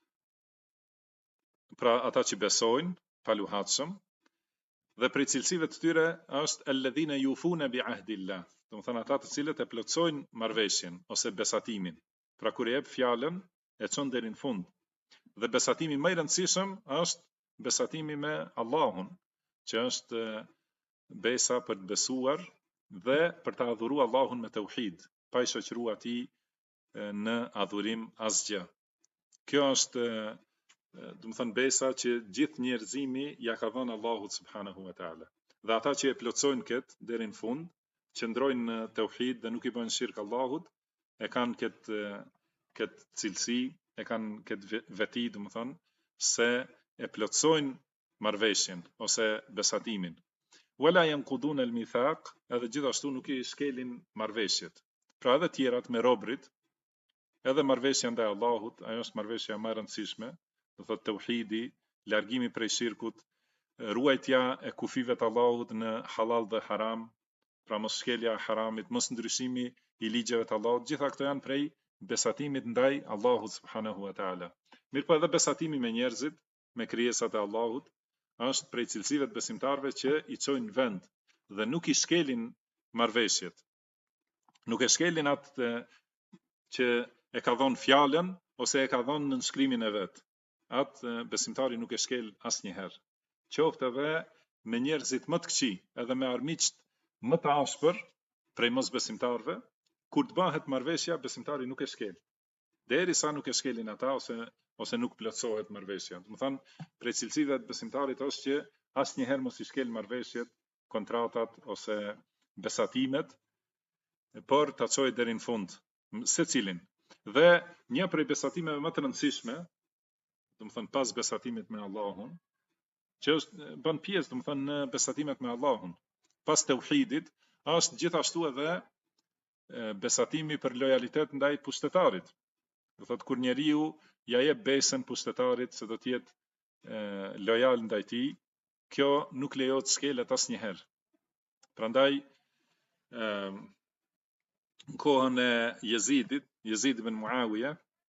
S2: pra ata që besojnë, paluhatshëm, dhe prej cilësive të tyre është alladhina yufuna bi ahdillah. Do të thënë ata të cilët e plotësojnë marrveshjen ose besatimin. Pra kur e jep fjalën, e çon deri në fund. Dhe besatimi më i rëndësishëm është besatimi me Allahun, që është besa për të besuar dhe për të adhuruar Allahun me tauhid, pa i shoqëruar atij në adhurim asgjë. Kjo është, do të thënë, besa që gjithë njerëzimi ja ka dhënë Allahut subhanahu wa taala. Dhe ata që e plotësojnë këtë deri në fund, qëndrojnë në tauhid dhe nuk i bëjnë shirk Allahut, e kanë këtë cilësi, e kanë këtë veti, do të thënë, se e plotësojnë marrveshjen ose besatimin. Wala yanquduna al-mithaq, edhe gjithashtu nuk i shkelin marrveshjet. Pra edhe tjerat me robrit, edhe marrveshja ndaj Allahut, ajo është marrveshja më e rëndësishme, do thotë tauhidi, largimi prej shirkut, ruajtja e kufive të Allahut në halal dhe haram, pra mos shkelja e haramit, mos ndryshimi i ligjeve të Allahut, gjitha këto janë prej besatimit ndaj Allahut subhanahu wa taala. Mirë po edhe besatimi me njerëzit, me krijesat e Allahut, është prej cilësive të besimtarëve që i çojnë vend dhe nuk i shkelin marrveshjet. Nuk e shkelin atë që e ka dhënë fjalën ose e ka dhënë në nënshkrimin e vet. Atë besimtari nuk e shkel asnjëherë. Qoftë edhe me njerëzit më të këqij, edhe me armiqt më të ashpër prej mosbesimtarëve, kur të bëhet marrveshja, besimtari nuk e shkel. Derisa nuk e shkelin ata ose nuk plotësohet marrveshja. Do të thonë, prej cilësive të besimtarit është që asnjëherë mos i shkel marrveshjet, kontratat ose besatimet, por ta çojë deri në fund secilin. Dhe një prej besatimeve më të rëndësishme, domethënë pas besatimit me Allahun, që është bën pjesë domethënë në besatimet me Allahun, pas tauhidit, është gjithashtu edhe besatimi për lojalitet ndaj pushtetarit. Do thotë kur njeriu ja jep besën pushtetarit se do të jetë lojal ndaj tij, kjo nuk lejohet skelet asnjëherë. Prandaj në kohën e Jezid ibn Muawiya,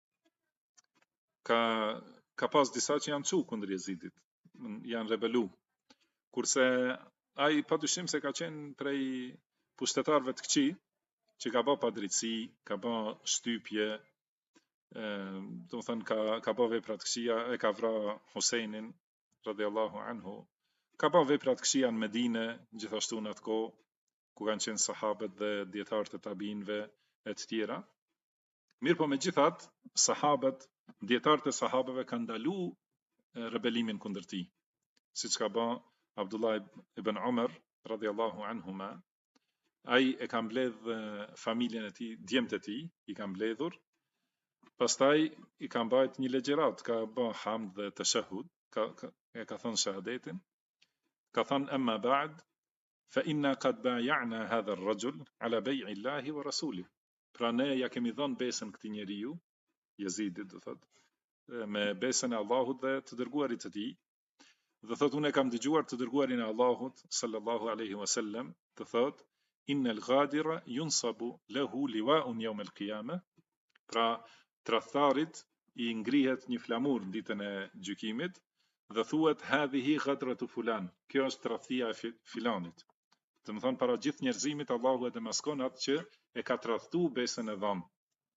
S2: ka pas disa që janë çu kundër Jezidit, janë rebelu. Kurse ai padyshim se ka qenë prej pushtetarëve të këqij, që ka bë padrejtësi, ka bë shtypje, domethënë ka bë vepra të këqija, e ka vrarë Husejnin radhiyallahu anhu, ka bë vepra të këqija në Medinë, gjithashtu në atë kohë ku kanë qenë sahabët dhe dietarët e tabinëve e të tjera. Mirë po megjithatë, sahabët, dietarët e sahabëve kanë ndalu rebelimin kundër tij, siç ka bë Abdullah ibn Umar radhiyallahu anhuma. Ai e ka mbledh familjen e tij, djemt e tij, i ka mbledhur. Pastaj i ka mbajt një legjerat, ka bë hamd dhe tashahhud, ka thënë shahadetin. Ka thënë amma ba'd fa inna qad bay'na hadha ar-rajul ala bay'i Allahi wa rasulih. Pra ne ja kemi dhënë besën këtij njeriu, Jezidit, do thotë, me besën e Allahut dhe të dërguarit të tij. Dhe thotë unë kam dëgjuar të dërguarin e Allahut sallallahu alaihi wasallam të thotë innal ghadira yunsabu lahu liwa'un yawm al-qiyamah. Pra tradhtarit i ngrihet një flamur në ditën e gjykimit dhe thuhet hadhihi ghadratu fulan. Kjo është tradhtia e filanit. Do të thonë para gjithë njerëzimit Allahu e demaskon atë që e ka tradhtuar besën e dhënë.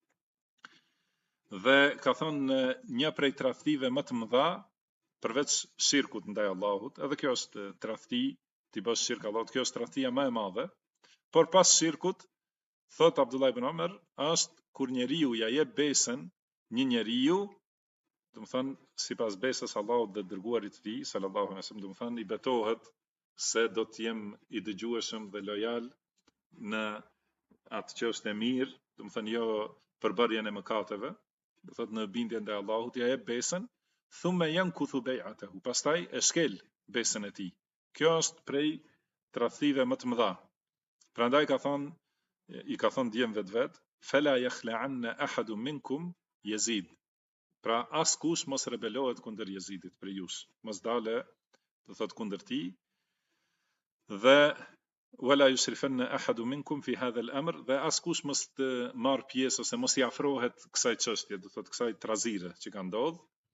S2: Dhe ka thonë një prej tradhtive më të mëdha përveç shirkut ndaj Allahut, edhe kjo është tradhti, ti bësh shirk Allahut, kjo është tradhtia më e madhe. Por pas shirkut, thot Abdullah ibn Umar, është kur njeriu ja jep besën një njeriu, do të thonë sipas besës Allahut dhe dërguarit të tij sallallahu alaihi wasallam, do të thonë i betohet se do të jem i dëgjueshëm dhe lojal në atë që është e mirë, do të thonë jo përbërjen e mëkateve, do thotë në bindjen ndaj Allahut, ja jep besën, thumma yankuthu bai'atahu, pastaj e shkel besën e tij. Kjo është prej tradhtive më të mëdha. Prandaj i ka thonë djemve vet, fala yakhla'anna ahadun minkum Yazid. Pra askush mos rebelohet kundër Jezidit për jush, mos dale, do thot kundër tij, dhe wala yusrifanna ahadun minkum fi hadha al-amr, dhe askush mos të marr pjesë ose mos i afrohet kësaj çështje, do thot kësaj trazire që ka ndodh,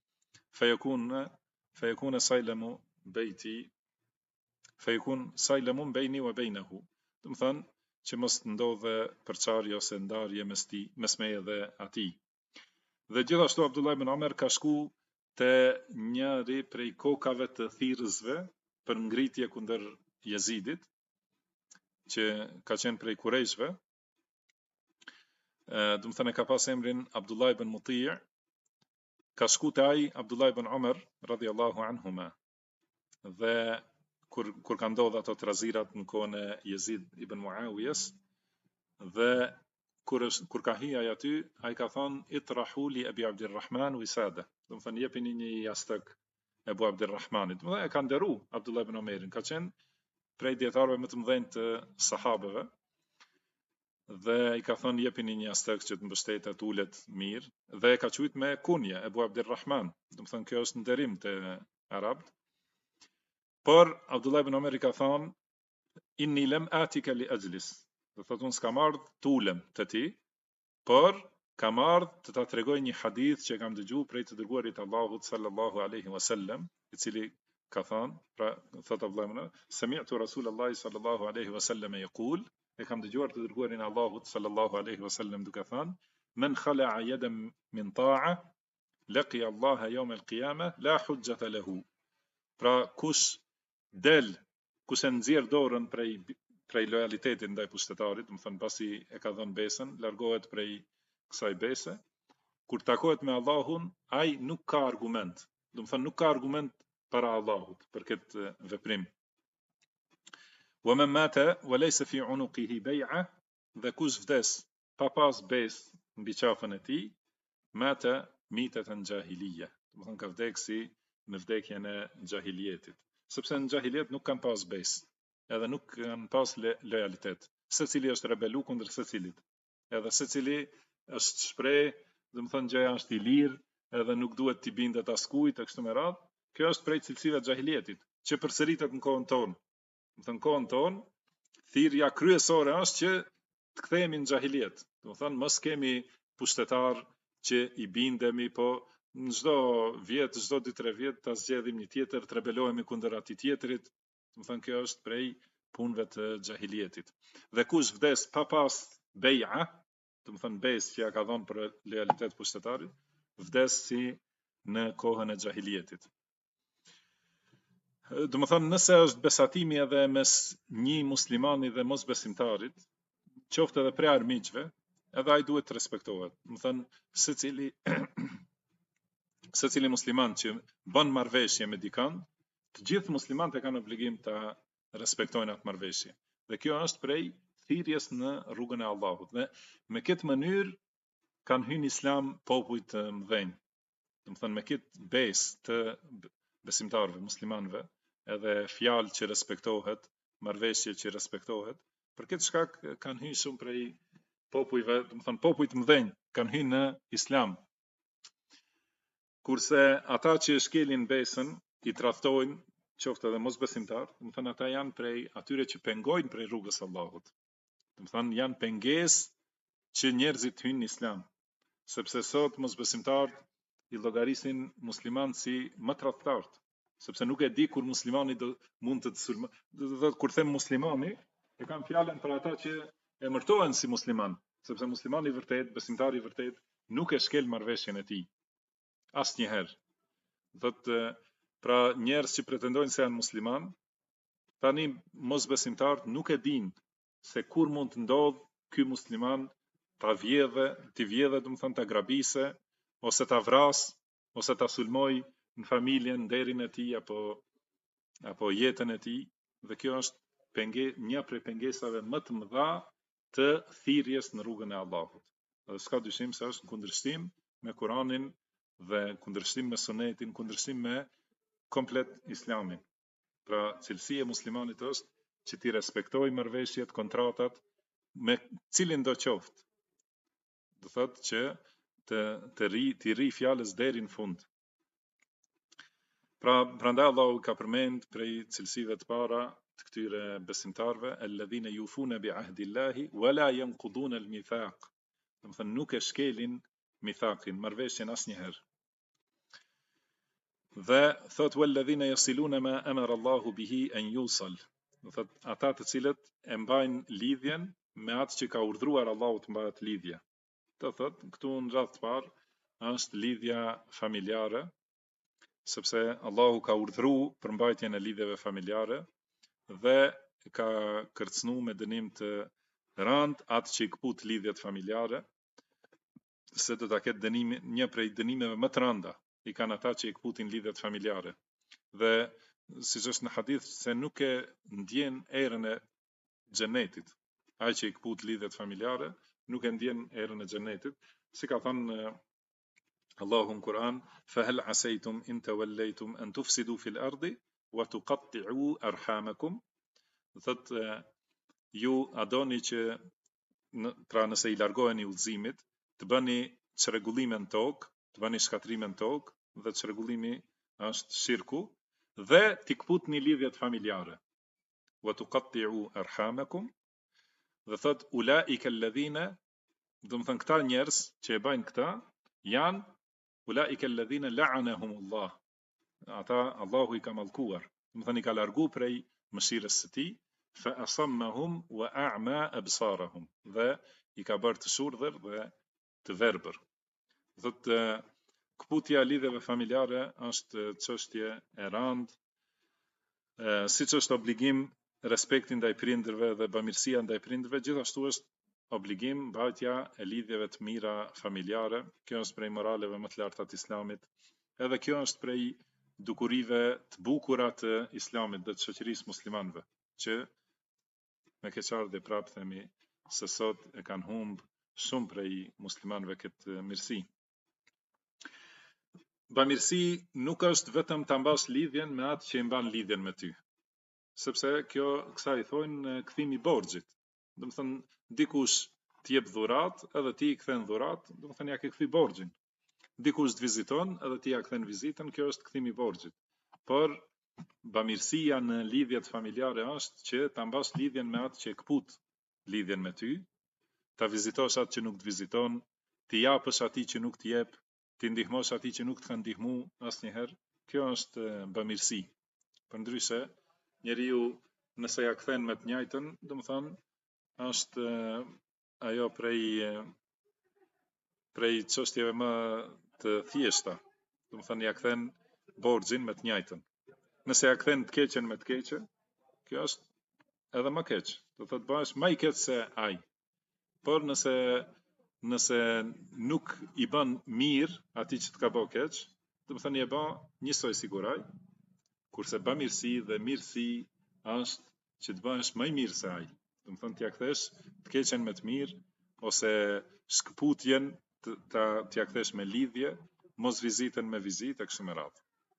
S2: fayakun saylamun bayni wa baynahu. Do të thonë që mos të ndodhe përçarje ose ndarje mes meje dhe atij. Dhe gjithashtu Abdullah ibn Umar ka shku te njëri prej kokave të thirrësve për ngritje kundër Jezidit, që ka qenë prej Kurejshve. Do të thënë ka pas emrin Abdullah ibn Muti', ka shku te ai Abdullah ibn Umar radhiyallahu anhuma. Dhe kur ka ndodhur ato trazirat në kohën e Jezid ibn Muawiyas, dhe kur ka hi ai aty, ai ka thonë itrahu li Abi Abdurrahman wisada. Do të thonë jepini një jashtëk Abu Abdurrahmanit. Do e ka nderu Abdullah ibn Umerin, ka qenë prej dietarëve më të mëdhenj të sahabeve. Dhe i ka thonë jepini një jashtëk që të mbështetet, ulet mirë, dhe e ka quajt me kunje Abu Abdurrahman. Do të thonë kjo është nderim te arabët. Por Abdullah ibn Umer i ka thonë inni lam atika li ajlis. Do thotë unë s'kam ardhur të ulem te ti, por kam ardhur të ta tregoj një hadith që kam dëgjuar prej të dërguarit Allahut sallallahu alaihi wasallam, i cili ka thonë, pra thotë Abdullah ibn Umer, sami'tu Rasulullah sallallahu alaihi wasallam yaqul, e kam dëgjuar të dërguarin Allahut sallallahu alaihi wasallam duke thënë, men khala'a yadan min ta'a laqiya Allah yawm al-qiyamah la hujjata lahu. Pra kush e nxjerr dorën prej lojalitetit ndaj pushtetarit, do të thënë pasi e ka dhënë besën, largohet prej kësaj bese, kur takohet me Allahun, ai nuk ka argument. Do të thënë nuk ka argument para Allahut për këtë veprim. Wa man mata wa laysa fi unuqihi bay'a dhe kush vdes pa pas besë mbi qafën e tij, mata mitatan jahiliya. Do të thonë ka vdeksi në vdekjen e xahilietit. Sepse në xahiliet nuk kanë pas besë, edhe nuk kanë pas lojalitet. Secili është rebelu kundër secilit. Edhe secili është shpreh, do të thonë gjëja është i lirë, edhe nuk duhet t'i bindet askujt e kështu me radhë. Kjo është prej cilësive të xahilietit, që përsëritet në kohën tonë. Do të thonë kohën tonë, thirrja kryesore është që të kthehemi në xahiliet. Do të thonë mos kemi pushtetar që i bindemi, po në çdo vjet, çdo 2-3 vjet ta zgjedhim një tjetër, të rebelohemi kundër atij tjetrit. Do të thonë kjo është prej punëve të xahilietit. Dhe kush vdes pa pas beja, do të thonë besë që ja ka dhënë për lojalitet pushtetarit, vdes si në kohën e xahilietit. Do të thonë nëse është besatimi edhe mes një muslimani dhe mosbesimtarit, qoftë edhe prej armiqve, edhe ai duhet të respektohet. Do të thonë secili musliman që bën marrëveshje me dikën, të gjithë muslimanët e kanë obligim ta respektojnë atë marrëveshje. Dhe kjo është prej thirrjes në rrugën e Allahut. Dhe me këtë mënyrë kanë hyrë në Islam popull të mëdhenj. Do të thonë me këtë besë të besimtarëve, muslimanëve, edhe fjalë që respektohet, marrëveshje që respektohet, për këtë shkak kanë hyrë shumë prej popujve, do të thonë popull të mëdhenj kanë hyrë në Islam. Kurse ata që shkelin besën, i tradhtojnë, qoftë edhe mosbesimtar, do të thonë ata janë prej atyre që pengojnë prej rrugës së Allahut. Do të thonë janë pengesë që njerëzit hyjnë në Islam, sepse sot mosbesimtarët i llogarisin muslimanë si më tradhtar, sepse nuk e di kur muslimani mund të sulmoj. Do të thotë kur them muslimani, e kam fjalën për ata që emërtohen si musliman, sepse muslimani i vërtet, besimtari i vërtet, nuk e shkel marrëveshjen e tij. Asnjëherë. Thotë pra njerëz që pretendojnë se janë musliman, tani mosbesimtarët nuk e dinë se kur mund të ndodh ky musliman ta vjedhë, do të thonë ta grabise, ose ta vras, ose ta sulmoj në familjen, nderin e tij apo jetën e tij, dhe kjo është një prej pengesave më të mëdha të thirrjes në rrugën e Allahut. Dhe s'ka dyshim se është në kundërshtim me Kur'anin dhe kundërshtim me Sunetin, kundërshtim me komplet Islamin. Pra cilësia e muslimanit është që ti respektoj marrëveshjet, kontratat me cilin do qoftë. Do thotë që të rri fjalës deri në fund. Pra prandaj Allahu ka përmend prej cilësive të para të këtyre besimtarve, alladhina yufuna bi ahdillahi wala yanquduna al-mithaq. Do të thonë nuk e shkelin mithaqin, marrëveshjen asnjëherë. Dhe thot walladhina yasiluna ma amara Allahu bihi an yusal. Do thot ata të cilët e mbajnë lidhjen me atë që ka urdhëruar Allahu të mbahet lidhja. Do thot këtu në radhë të parë është lidhja familjare, sepse Allahu ka urdhëruar për mbajtjen e lidhjeve familjare dhe ka kërcënuar me dënim të rënd atë që i kput lidhjet familjare, se do ta ketë dënimin, një prej dënimeve më të rënda i kanë ata që i kputin lidhjet familjare. Dhe siç është në hadith se nuk e ndjen erën e xhenetit. Ai që i kput lidhjet familjare nuk e ndjen erën e xhenetit, si ka thënë Allahu në Kur'an, fa hal asaytum in tawallaytum an tufsidu fil ardi wa tuqatti'u arhamakum. Thot ju a doni që pra nëse i largoheni udhëzimit, të bëni çrregullime në tokë, të bëni shkatrime në tokë, dhe çrregullimi është shirku, dhe t'i kputni lidhjet familjare. Wa tuqatti'u arhamakum. Dhe thot ulaika alladhina, do të thënë këta njerëz që e bëjnë këta janë ulaika alladhina la'anahumullah. Ata Allahu i ka mallkuar, do të thënë i ka largu prej mëshirës së tij, fa asammahum wa a'ma absarahum, dhe i ka bërë të shurdhër dhe të verbër. Thot kputja e lidhjeve familjare është çështje e rëndë, siç është obligim respekti ndaj prindërve dhe bamirësia ndaj prindërve, gjithashtu është obligim mbajtja e lidhjeve të mira familjare. Kjo është prej moraleve më të larta të Islamit. Edhe kjo është prej dukurive të bukura të Islamit dhe të shoqërisë muslimanëve, që me keqardhje prapë themi se sot e kanë humb shumë prej muslimanëve këtë mirësi. Bamirësi nuk është vetëm ta mbas lidhjen me atë që i mban lidhjen me ty. Sepse kësaj thonë kthimi i borxhit. Do të thonë dikush të jep dhuratë, edhe ti i kthen dhuratë, do të thonë ja ke kthy borxhin. Dikush të viziton, edhe ti ja kthen vizitën, kjo është kthimi i borxhit. Por bamirësia në lidhjet familjare është që ta mbas lidhjen me atë që e kput lidhjen me ty, ta vizitosh atë që nuk të viziton, ti japësh atij që nuk të jep, ti ndihmosh atij që nuk të ka ndihmu asnjëherë. Kjo është bamirësi. Përndryshe, njeriu nëse ja kthen me të njëjtën, do të thonë është ajo prej çështjeve më të thjeshta. Do të thonë ja kthen borxhin me të njëjtën. Nëse ja kthen të keqen me të keqe, kjo është edhe më keq. Do thotë bëhesh më i keq se ai. Por nëse nuk i bën mirë atij që të ka bëu keq, do të thonë e bën njësoj siguraj, kurse bamirësi dhe mirësi është që të bëhesh më i mirë se ai. Do të thonë t'ja kthesh të keqen me të mirë, ose shkputjen t'ja kthesh me lidhje, mos vizitën me vizitë e kështu me radhë.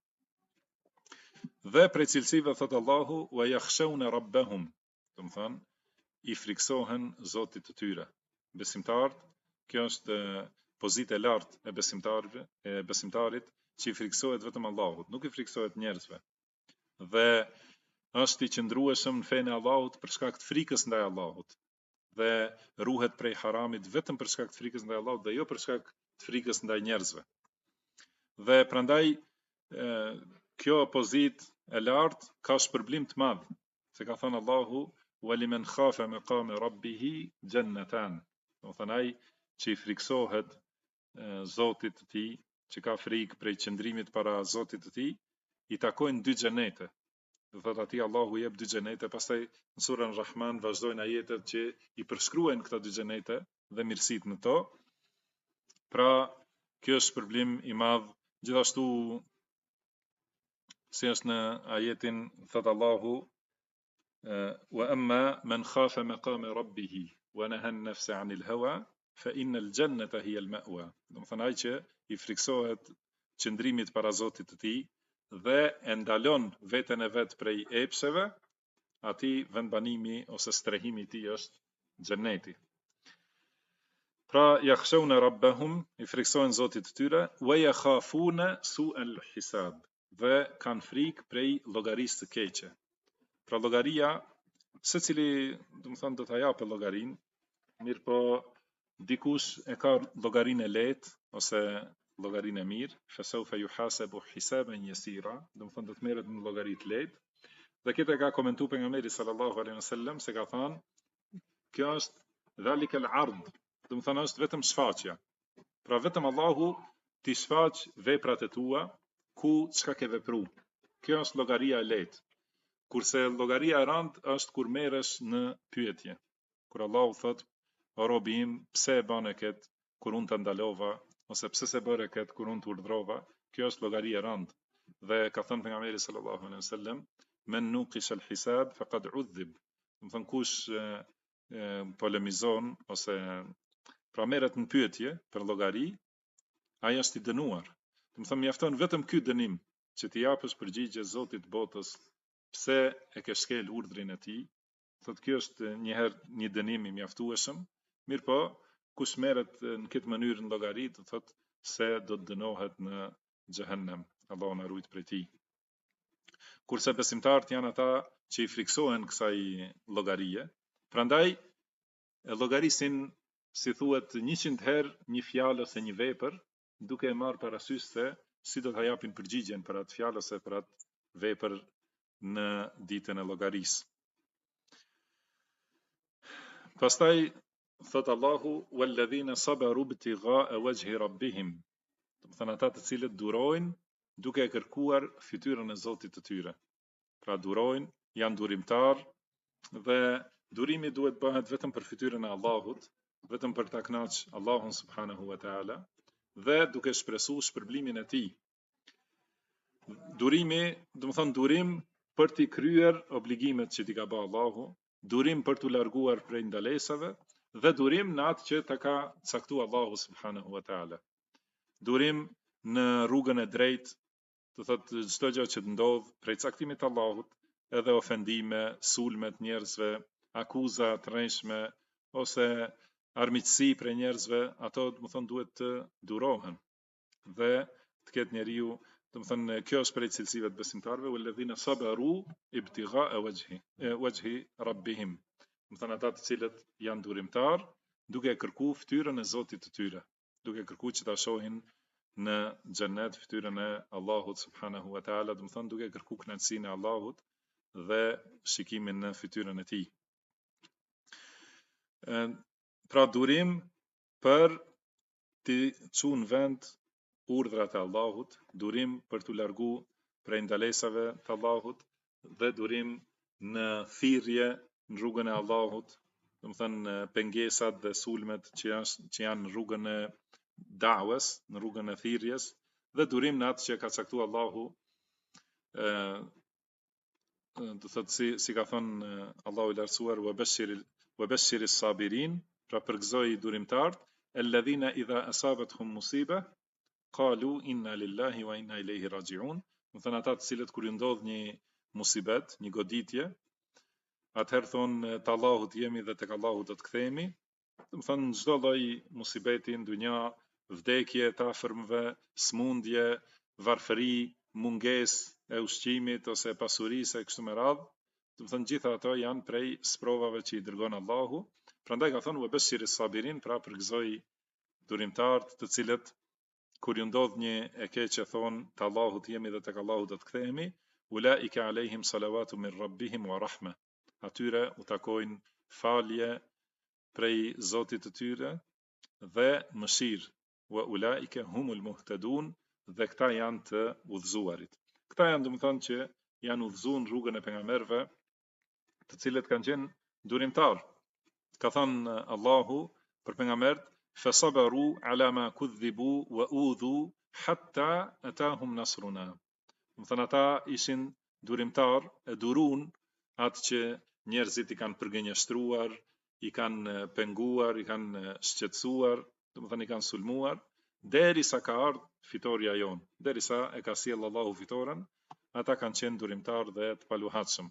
S2: Dhe prej cilësive thot Allahu wa yakhshawna rabbahum, do të thonë i friksohen Zotit të tyre. Besimtarët, kjo është pozitë e lartë e besimtarit që i friksohet vetëm Allahut, nuk i friksohet njerëzve. Dhe është i qëndrueshëm në fenë e Allahut për shkak të frikës ndaj Allahut. Dhe ruhet prej haramit vetëm për shkak të frikës ndaj Allahut dhe jo për shkak të frikës ndaj njerëzve. Dhe prandaj kjo pozitë e lartë ka shpërblim të madh, se ka thënë Allahu waliman khafa maqama rabbih jannatan. Do të thonë ai që i friksohet Zotit të tij, që ka frikë prej qëndrimit para Zotit të tij, i takojnë 2 xhenete. Do thotë atij Allahu jep 2 xhenete, pastaj në surën Rahman vazhdojnë ajetet që i përshkruajnë këta 2 xhenete dhe mirësitë në to. Pra, kjo është shpërblim i madh. Gjithashtu si është në ajetin thot Allahu wa amma man khafa maqama rabbih wa naha an-nafsa 'anil hawa fa innal jannata hiya al-ma'wa. Do të thonë ai që i friksohet qëndrimit para Zotit të tij dhe e ndalon veten e vet prej epsheve, atij vendbanimi ose strehimi i tij është xheneti. Pra yakhshawna rabbahum, i friksohen Zotit të tyre, wa yakhafuna su'al hisab, dhe kanë frikë prej llogarisë së keqe. Pra llogaria, secili, do të thonë do ta japë llogarinë, mirë po dikush e ka llogarinë e lehtë ose llogarinë e mirë, fa sawfa yuhasabu hisaban yasira, do të thonë do të merret në llogari të lehtë. Dhe këtë e ka komentuar pejgamberi sallallahu alaihi wasallam se ka thënë, kjo është dhalika al-ard, do të thonë është vetëm shfaqja. Pra vetëm Allahu ti shfaq veprat e tua, ku çka ke vepru. Kjo është llogaria e lehtë. Kurse llogaria e rëndë është kur merresh në pyetje. Kur Allahu thot, o robi im, pse e bane kët kur unë të ndalova, ose pse se bëre kët kur unë të urdhrova, kjo është llogaria e rëndë. Dhe ka thënë pejgamberi sallallahu alaihi wasallam, men nuqish al-hisab faqad udhib. Do të thonë kush polemizon ose pra merret në pyetje për llogari, ai është i dënuar. Do të thonë mjafton vetëm ky dënim që ti japësh përgjigje Zotit të botës, pse e ke shkel urdhrin e tij. Thotë kjo është një dënim i mjaftueshëm, mirë po kush merret në këtë mënyrë në llogari, do thotë se do të dënohet në xhehenem. Allahu na ruaj prej tij. Kurse besimtarët janë ata që i friksohen kësaj llogarie. Prandaj e llogarisin, si thuhet 100 herë një fjalë ose një vepër, duke e marrë parasysh se si do ta japin përgjigjen për atë fjalë ose për atë vepër në ditën e llogarisë. Pastaj thot Allahu walladhina sabaru ibtigha'a wajhi rabbihim. Do të thënë ata të cilët durojnë duke e kërkuar fytyrën e Zotit të tyre. Pra durojnë, janë durimtar dhe durimi duhet bëhet vetëm për fytyrën e Allahut, vetëm për ta kënaqur Allahun subhanahu wa taala dhe duke shpresuar shpërblimin e tij. Durimi, do të thonë durim për të kryer obligimet që t'i ka bërë Allahu, durim për t'u larguar prej ndalesave dhe durim në atë që të ka caktuar Allahu subhanahu wa taala. Durim në rrugën e drejtë, do thotë çdo gjë që të ndodh prej caktimit të Allahut, edhe ofendime, sulme të njerëzve, akuza të rreshme ose armiqësi prej njerëzve, ato do të thonë duhet të durohen dhe të ketë njeriu, do të thonë kjo është prej cilësive të besimtarëve, walladhina sabaru ibtigha'a wajhi rabbihim. Do të thonë ata të cilët janë durimtar duke kërkuar fytyrën e Zotit të tyre, duke kërkuar që ta shohin në xhennet fytyrën e Allahut subhanahu wa taala, do të thonë duke kërkuar kënaqësinë e Allahut dhe shikimin në fytyrën e tij. Pra durim për të çuar në vend urdhrat e Allahut, durim për të largu prej ndalesave të Allahut dhe durim në thirrje në rrugën e Allahut, do të thënë pengesat dhe sulmet që janë në rrugën e da'wes, në rrugën e thirrjes, dhe durim në atë që ka caktuar Allahu, do thotë si ka thënë Allahu i lartësuar, wa bashshiri sabirin, pra përgëzoi durimtarët, alladhina idha asabatuhum musiba qalu inna lillahi wa inna ilaihi raji'un. Do thënë ata të cilët kur i ndodh një musibet, një goditje, atëherë thonë të Allahut jemi dhe tek Allahu do të kthehemi. Do thënë çdo lloj musibeti në dynja, vdekje të afërmve, smundje, varfëri, mungesë e ushqimit ose pasurisë e kështu me radhë, do të thënë gjitha ato janë prej sprovave që i dërgon Allahu. Prandaj ka thonë wa bashshiri sabirin, pra përgëzoi durimtarët të cilët kur ju ndodh një e keqe thonë të Allahut jemi dhe tek Allahu do të kthehemi, ulaika alehim salawatu min rabbihim wa rahma. Atyre u takojnë falje prej Zotit të tyre dhe mëshirë, wa ulaika humul muhtadun, dhe këta janë të udhëzuarit. Këta janë, do të thonë, që janë udhëzuar në rrugën e pejgamberëve, të cilët kanë qenë durimtar. Ka thënë Allahu për pejgamberët, fasabaru ala ma kudhibu wa udhu hatta atahum nasruna. Do të thënë ata ishin durimtar, e durun atë që njerëzit i kanë përgënjeshtruar, i kanë penguar, i kanë shqetësuar, do të thënë i kanë sulmuar, derisa ka ardhur fitoria jon, derisa e ka sjell Allahu fitoren, ata kanë qenë durimtar dhe të paluhatshëm.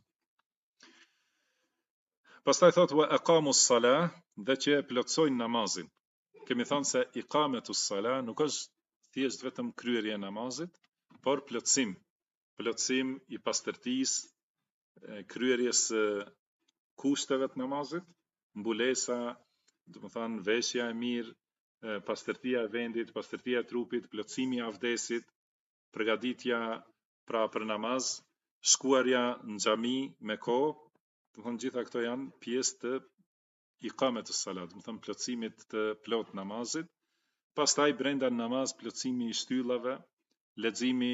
S2: Pastaj thot wa aqamus salah, dhe që plotësojnë namazin. Kemi thënë se iqametus salah nuk është thjesht vetëm kryerja e namazit, por plotësim i pastërtisë, kryerjes së kushteve të namazit, mbulesa, do të thënë veshja e mirë, pastërtia e vendit, pastërtia e trupit, plotësimi i avdesit, përgatitja pra për namaz, shkuarja në xhami me kohë, do të thënë gjitha këto janë pjesë të iqametus salat, do të thënë plotësimit të plot namazit. Pastaj brenda në namaz plotësimi i shtyllave, leximi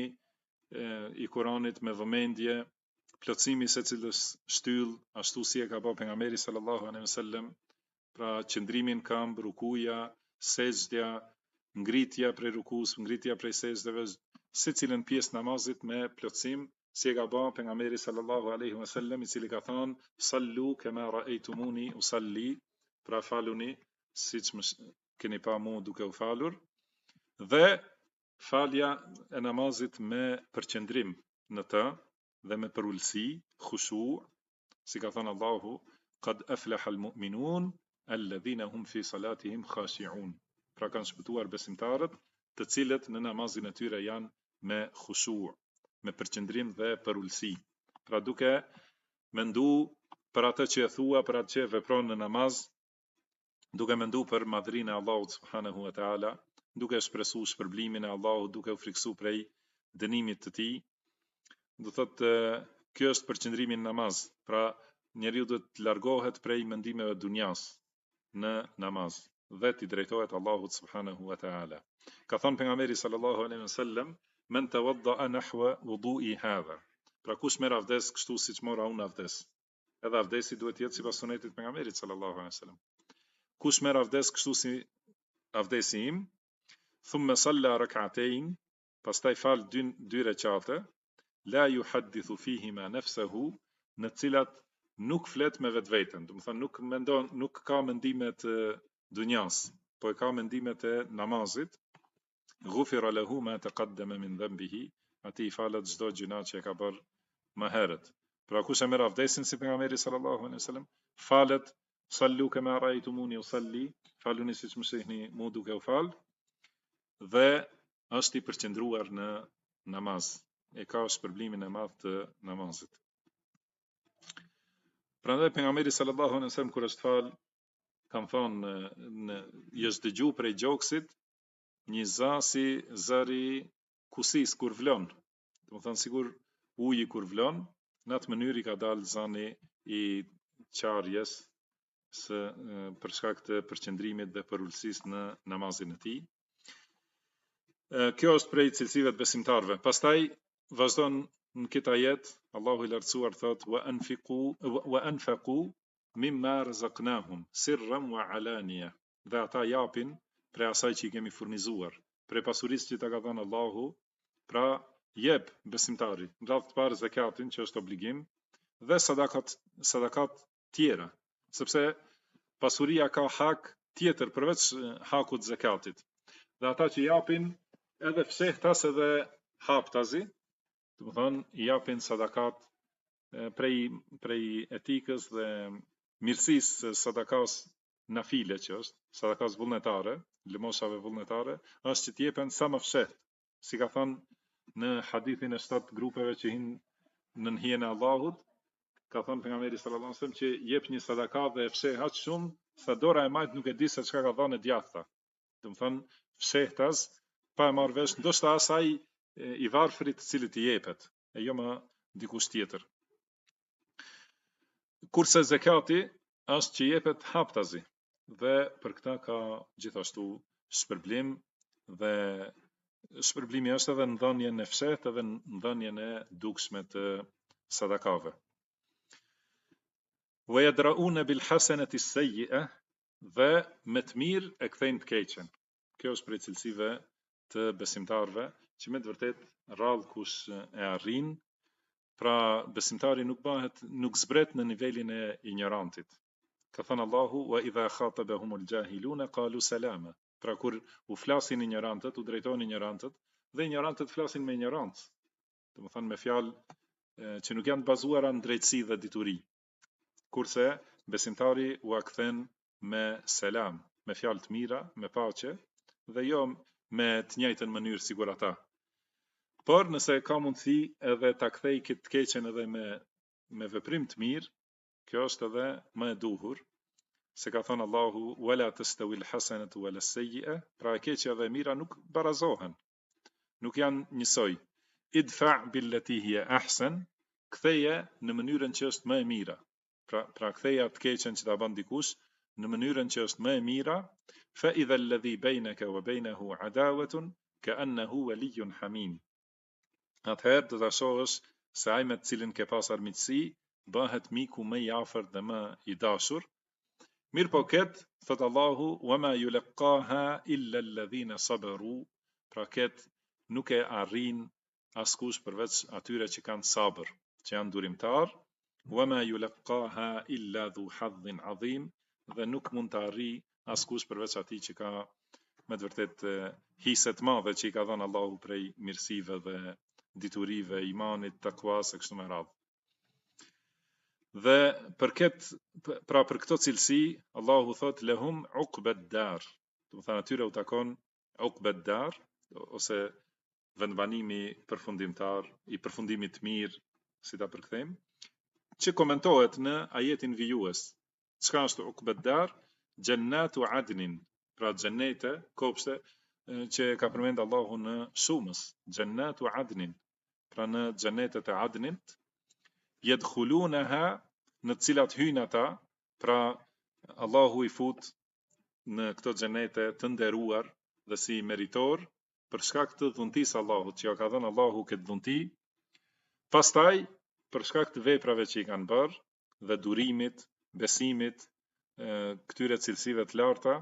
S2: i Kuranit me vëmendje, plotësimi i secilës shtyllë, ashtu si e ka bërë pejgamberi sallallahu alaihi wasallam, pra qëndrimi në këmbë, rukuja, sejdja, ngritja prej rukus, ngritja prej sejdave, secilën pjesë namazit me plotësim, si e ka bërë pejgamberi sallallahu alaihi wasallam, i cili ka thënë sallu kama ra'aytumuni usalli, pra faluni siç më keni pa mua duke u falur, dhe falja e namazit me përqendrim në të dhe me përulësi, khushu, si ka thënë Allahu, qad aflaha almu'minun alladhina hum fi salatihim khashi'un. Pra kanë shpëtuar besimtarët, të cilët në namazin e tyre janë me khushu, me përqendrim dhe përulësi. Pra duke mendu për atë që e thua, për atë që e vepron në namaz, duke mendu për madhrinë e Allahut subhanahu wa taala, duke shpresuar shpërblimin e Allahut, duke u friksuar prej dënimit të tij. Do thotë kjo është përqendrimi në namaz. Pra njeriu duhet të largohet prej mendimeve dunjas në namaz dhe të drejtohet Allahut subhanahu wa taala. Ka thënë pejgamberi sallallahu alaihi wasallam, men tawadda nahwa wudu'i hadha. Pra kush merr avdes kështu siç mora unë avdes. Edhe avdesi duhet të jetë sipas sunetit të pejgamberit sallallahu alaihi wasallam. Kush merr avdes kështu si avdesi im, thumma salla rak'atayn, pastaj fal dy recate, la yuhaddithu fihima nafsuhu, në cilat nuk flet me vetveten, do të thonë nuk mendon, nuk ka mendime të dunjas, po e ka mendimet e namazit. Ghufira lahu ma taqaddama min dhanbihi, ati I falet çdo gjuna që e ka bërë më herët. Pra kush e merr abdesin si pejgamberi sallallahu alaihi wasallam, falet sallu kama ra'aytumuni usalli, faluni siç më shihni mu duke u fal, dhe është I përqendruar në namaz, e ka shpërblimin e madh të namazit. Prandaj pejgamberi sallallahu alaihi wasallam kur është fal, kam thonë në jesh dëgju prej gjoksit një za si zëri kusis kur vlon. Do të thonë sigur uji kur vlon, në atë mënyrë I ka dalë zani I qarjes për shkak të përqendrimit dhe përulësisë në namazin e tij. Kjo është prej cilësive të besimtarëve. Pastaj vazhdon në këtë ajet, Allahu I lartësuar thot wa anfaqu mimma razaqnahum sirran wa alaniya. Dhe ata japin prej asaj që I kemi furnizuar, prej pasurisë që ta ka dhënë Allahu, pra jep besimtari, në radhë të parë zakatin që është obligim, dhe sadakat tjera, sepse pasuria ka hak tjetër përveç hakut zakatit. Dhe ata që japin edhe fshehtas edhe haptazi, do të thonë I japin sadakat prej etikës dhe mirësisë së sadakas nafile që është, sadakas vullnetare, lëmoshave vullnetare, është që t'jepen sa më fshehtë, si ka thënë në hadithin e 7 grupeve që hinë në hijen e Allahut, ka thënë pejgamberi sallallahu alajhi wasallam që jep një sadaka dhe e fsheh aq shumë sa dora e majt nuk e di se çka ka dhënë djathta. Do të thonë fshehtas pa e marrë vesh ndoshta asaj I varfrit të cilit I jepet, e jo më dikush tjetër. Kurse zakati është që jepet haptazi, dhe për këtë ka gjithashtu shpërblim, dhe shpërblimi është edhe në dhënien e fshehtë edhe në dhënien e dukshme të sadakave. Wa yadra'una bil hasanati as-sayyi'ah, dhe me të mirë e kthejnë të keqen. Kjo është prej cilësive të besimtarëve, që me të vërtet rrallë kush e arrin, pra besimtari nuk zbret në nivelin e ignorantit. Ka thënë Allahu wa idha khatabahumul jahiluna qalu salama. Pra kur u flasin ignorantët, u drejtojnë ignorantët, dhe ignorantët flasin me ignorancë. Do të thonë me fjalë që nuk janë të bazuara në drejtësi dhe dituri. Kurse besimtari u kthen me selam, me fjalë të mira, me paqe, dhe jo me të njëjtën mënyrë sigur ata. Por nëse ka mundësi edhe ta kthej këtë keqen edhe me veprim të mirë, kjo është edhe më e duhur, se ka thënë Allahu wala tastawil hasanatu wala sayyi'a, pra e keqja dhe e mira nuk barazohen, nuk janë njësoj. Idfa billati hiya ahsan, ktheje në mënyrën që është më e mira. Pra ktheja të keqen që ta bën dikush në mënyrën që është më e mira, fa idha alladhi bainaka wa bainahu adawatun ka'annahu waliyyun hamim. Atëherë do ta shohësh se ai me të cilin ke pas armiqësi bëhet miku më I afërt dhe më I dashur. Mirë po ket, thot Allahu, wama yulqaha illa alladhina sabaru, pra ket nuk e arrin askush përveç atyre që kanë sabër, që janë durimtar. Wama yulqaha illa dhu hadhin adhim, dhe nuk mund të arrijë askush përveç atij që ka me të vërtet hise të madhe që I ka dhënë Allahu prej mirësive dhe diturive, imanit, takwas e kështu me radhë. Dhe për këto cilësi, Allahu thot lehum uqbad dar. Do të thonë atyre u takon uqbad dar, ose vendbanimi përfundimtar, I përfundimit të mirë, si ta përkthejmë, që komentohet në ajetin vijues. Çka është uqbad dar? Jannatu adnin, pra xhenete, kopshte që ka përmend Allahu në shumës, Jannatu adnin, pra në xhenetet e Adnit, yadkhulunaha, në të cilat hyjnë ata, pra Allahu I fut në këto xhenete të nderuar dhe si meritor për shkak të dhuntisë Allahut, që ja ka dhënë Allahu këtë dhunti, pastaj për shkak të veprave që I kanë bërë dhe durimit, besimit, këtyre cilësive të larta,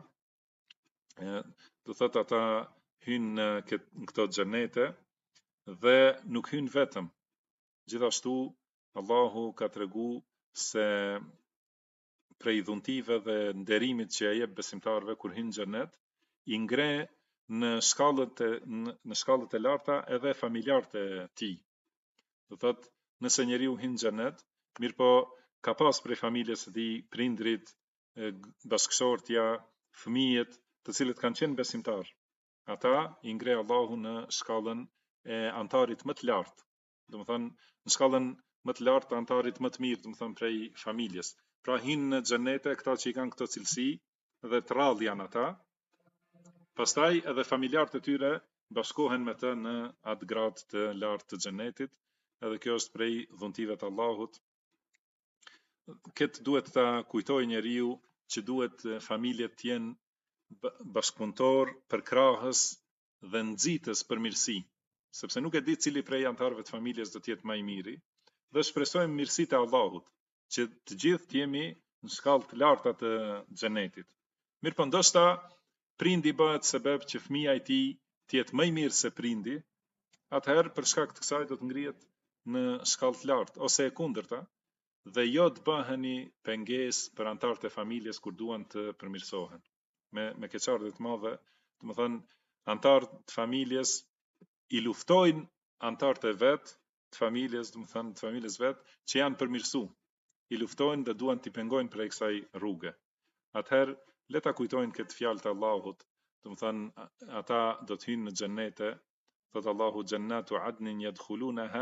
S2: do thotë ata hyjnë në këto xhenete dhe nuk hyjnë vetëm. Gjithashtu Allahu ka tregu se prej dhuntive dhe nderimit që ja jep besimtarëve kur hynë në xhenet, I ngre në shkallët e larta edhe familjarët e tij. Do thotë, nëse njeriu hyn në xhenet, mirë po ka pas prej familjes së tij prindrit, bashkëshortja, fëmijët, të cilët kanë qenë besimtar. Ata I ngre Allahu në shkallën e antarit më të lartë. Domethënë, në shkallën më të lartë të antarit më të mirë, domethënë prej familjes. Pra hyn në xhenete këta që I kanë këto cilësi dhe të rrallë janë ata. Pastaj edhe familjarët e tyre bashkohen me të në atë gradë të lartë të xhenetit, edhe kjo është prej dhuntive të Allahut. Këtë duhet ta kujtoj njeriu që duhet familjet të jenë bashkëpunëtor, përkrahës dhe nxitës për mirësi, sepse nuk e di cili prej antarëve të familjes do të jetë më I miri, dhe shpresojmë mirësitë e Allahut, që të gjithë të jemi në shkallë të larta të xhenetit. Mirë po ndoshta prindi bëhet sebeb që fëmia I tij të jetë më I mirë se prindi, atëherë për shkak të kësaj do të ngrihet në shkallë të lartë, ose e kundërta, dhe jo të bëheni pengesë për antarët e familjes kur duan të përmirësohen. Me keqardhje të madhe, domethënë antarët të familjes I luftojnë antarët e vet të familjes, domethënë të familjes vet që janë përmirësu. I luftojnë dhe duan t'i pengojnë prej kësaj rruge. Atëherë le ta kujtojnë këtë fjalë të Allahut, domethënë ata do të hyjnë në xhenete, thot Allahu jannatu adnin yadkhulunaha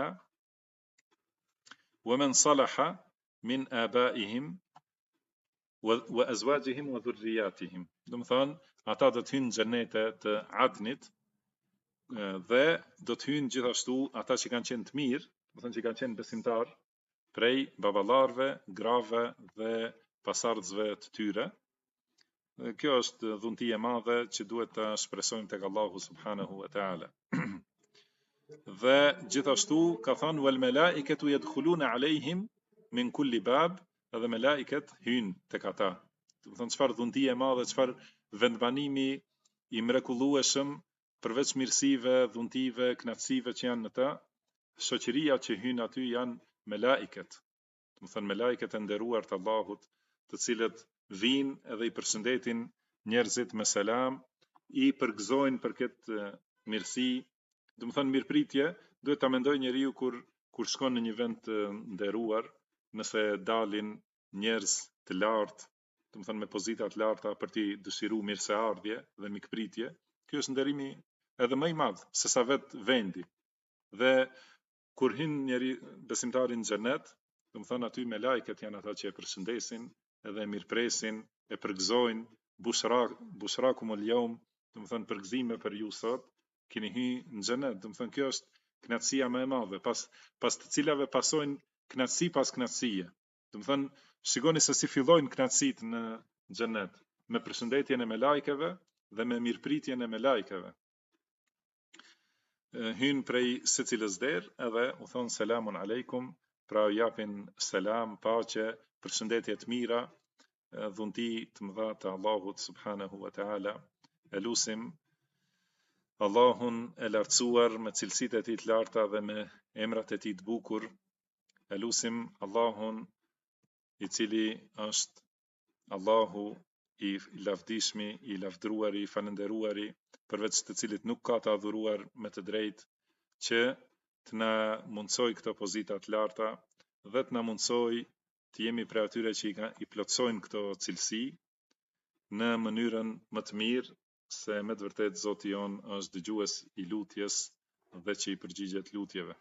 S2: wa man salaha min abaihim wa azwajihim wa dhurriyyatihim. Domethënë ata do të hyjnë në xhenete të Adnit dhe do të hyjnë gjithashtu ata që kanë qenë të mirë, domethënë që kanë qenë besimtar, prej baballarëve, grave dhe pasardhësve të tyre. Kjo është dhunti e madhe që duhet ta shpresojmë tek Allahu subhanahu wa taala. Dhe gjithashtu ka thënë wal malaikatu yadkhuluna alehim min kulli bab, edhe melaiket hyjnë tek ata. Do të thonë çfarë dhunti e madhe, çfarë vendbanimi I mrekullueshëm, përveç mirësive, dhuntive, kënaqësive që janë në ta, shoqëria që hyjnë aty janë melaiket. Do të thonë melaiket e nderuar të Allahut, të cilët vinë edhe I përshëndetin njerëzit me selam, I përgëzojnë për këtë mirësi. Do të thonë mirëpritje duhet ta mendojë njeriu kur shkon në një vend të nderuar, nëse dalin njerëz të lartë, do të thonë me pozita të larta për t'i dëshiruar mirëseardhje dhe mikpritje, ky është nderimi edhe më I madh se sa vetë vendi. Dhe kur hyn njeri besimtari në xhenet, do të thonë aty me lajket janë ata që e përshëndesin, edhe e mirëpresin, e përgëzojnë, bushrakumul yawm, do të thonë përgëzime për ju sot, keni hyrë në xhenet. Do të thonë kjo është kënaqësia më e madhe, pas të cilave pasojnë kënaqësi pas kënaqësie. Do të thonë shikoni se si fillojnë kënaqësitë në xhenet, me përshëndetjen e melajkeve dhe me mirëpritjen e melajkeve. Hyn prej secilës derë edhe u thon selamun aleikum, pra u japin selam, paqe, përshëndetje të mira, dhunti të mëdha të Allahut subhanahu wa taala. E lusim Allahun e lartësuar me cilësitë e tij të larta dhe me emrat e tij të bukur. E lusim Allahun I cili është Allahu I lavdishmi, I lavdruari, I falënderuari, përveç të cilit nuk ka të adhuruar me të drejtë, që të na mundsoj këto pozita të larta dhe të na mundsoj të jemi prej atyre që I plotësojnë këto cilësi në mënyrën më të mirë, se me të vërtet Zoti jon është dëgjues I lutjes dhe që I përgjigjet lutjeve.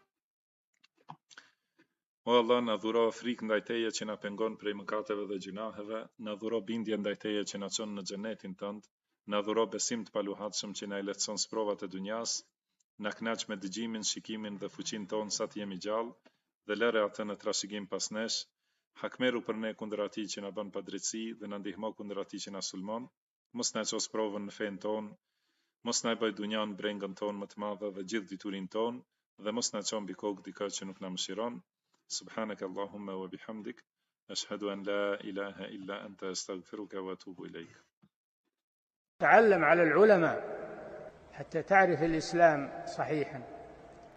S2: O Allah, na dhuro frikë ndaj Teje që na pengon prej mëkateve dhe gjunaheve, na dhuro bindje ndaj Teje që na çon në xhenetin tënd, na dhuro besim të paluhatshëm që na I lehtëson sprovat e dunjas, na kënaq me dëgjimin, shikimin dhe fuqinë tonë sa të jemi gjallë, dhe lëre atë në trashëgim pas nesh, hakmeru për ne kundër atij që na bën padrejtësi dhe na ndihmo kundër atij që na sulmon, mos na ços provën në fen tonë, mos na bëj dunjan brengën tonë më të madhe dhe gjithë diturinë tonë, dhe mos na çon mbi kokë dikë që nuk na mëshiron. سبحانك اللهم وبحمدك أشهد أن لا إله إلا أنت أستغفرك وأتوب إليك.
S1: تعلم على العلماء حتى تعرف الإسلام صحيحا.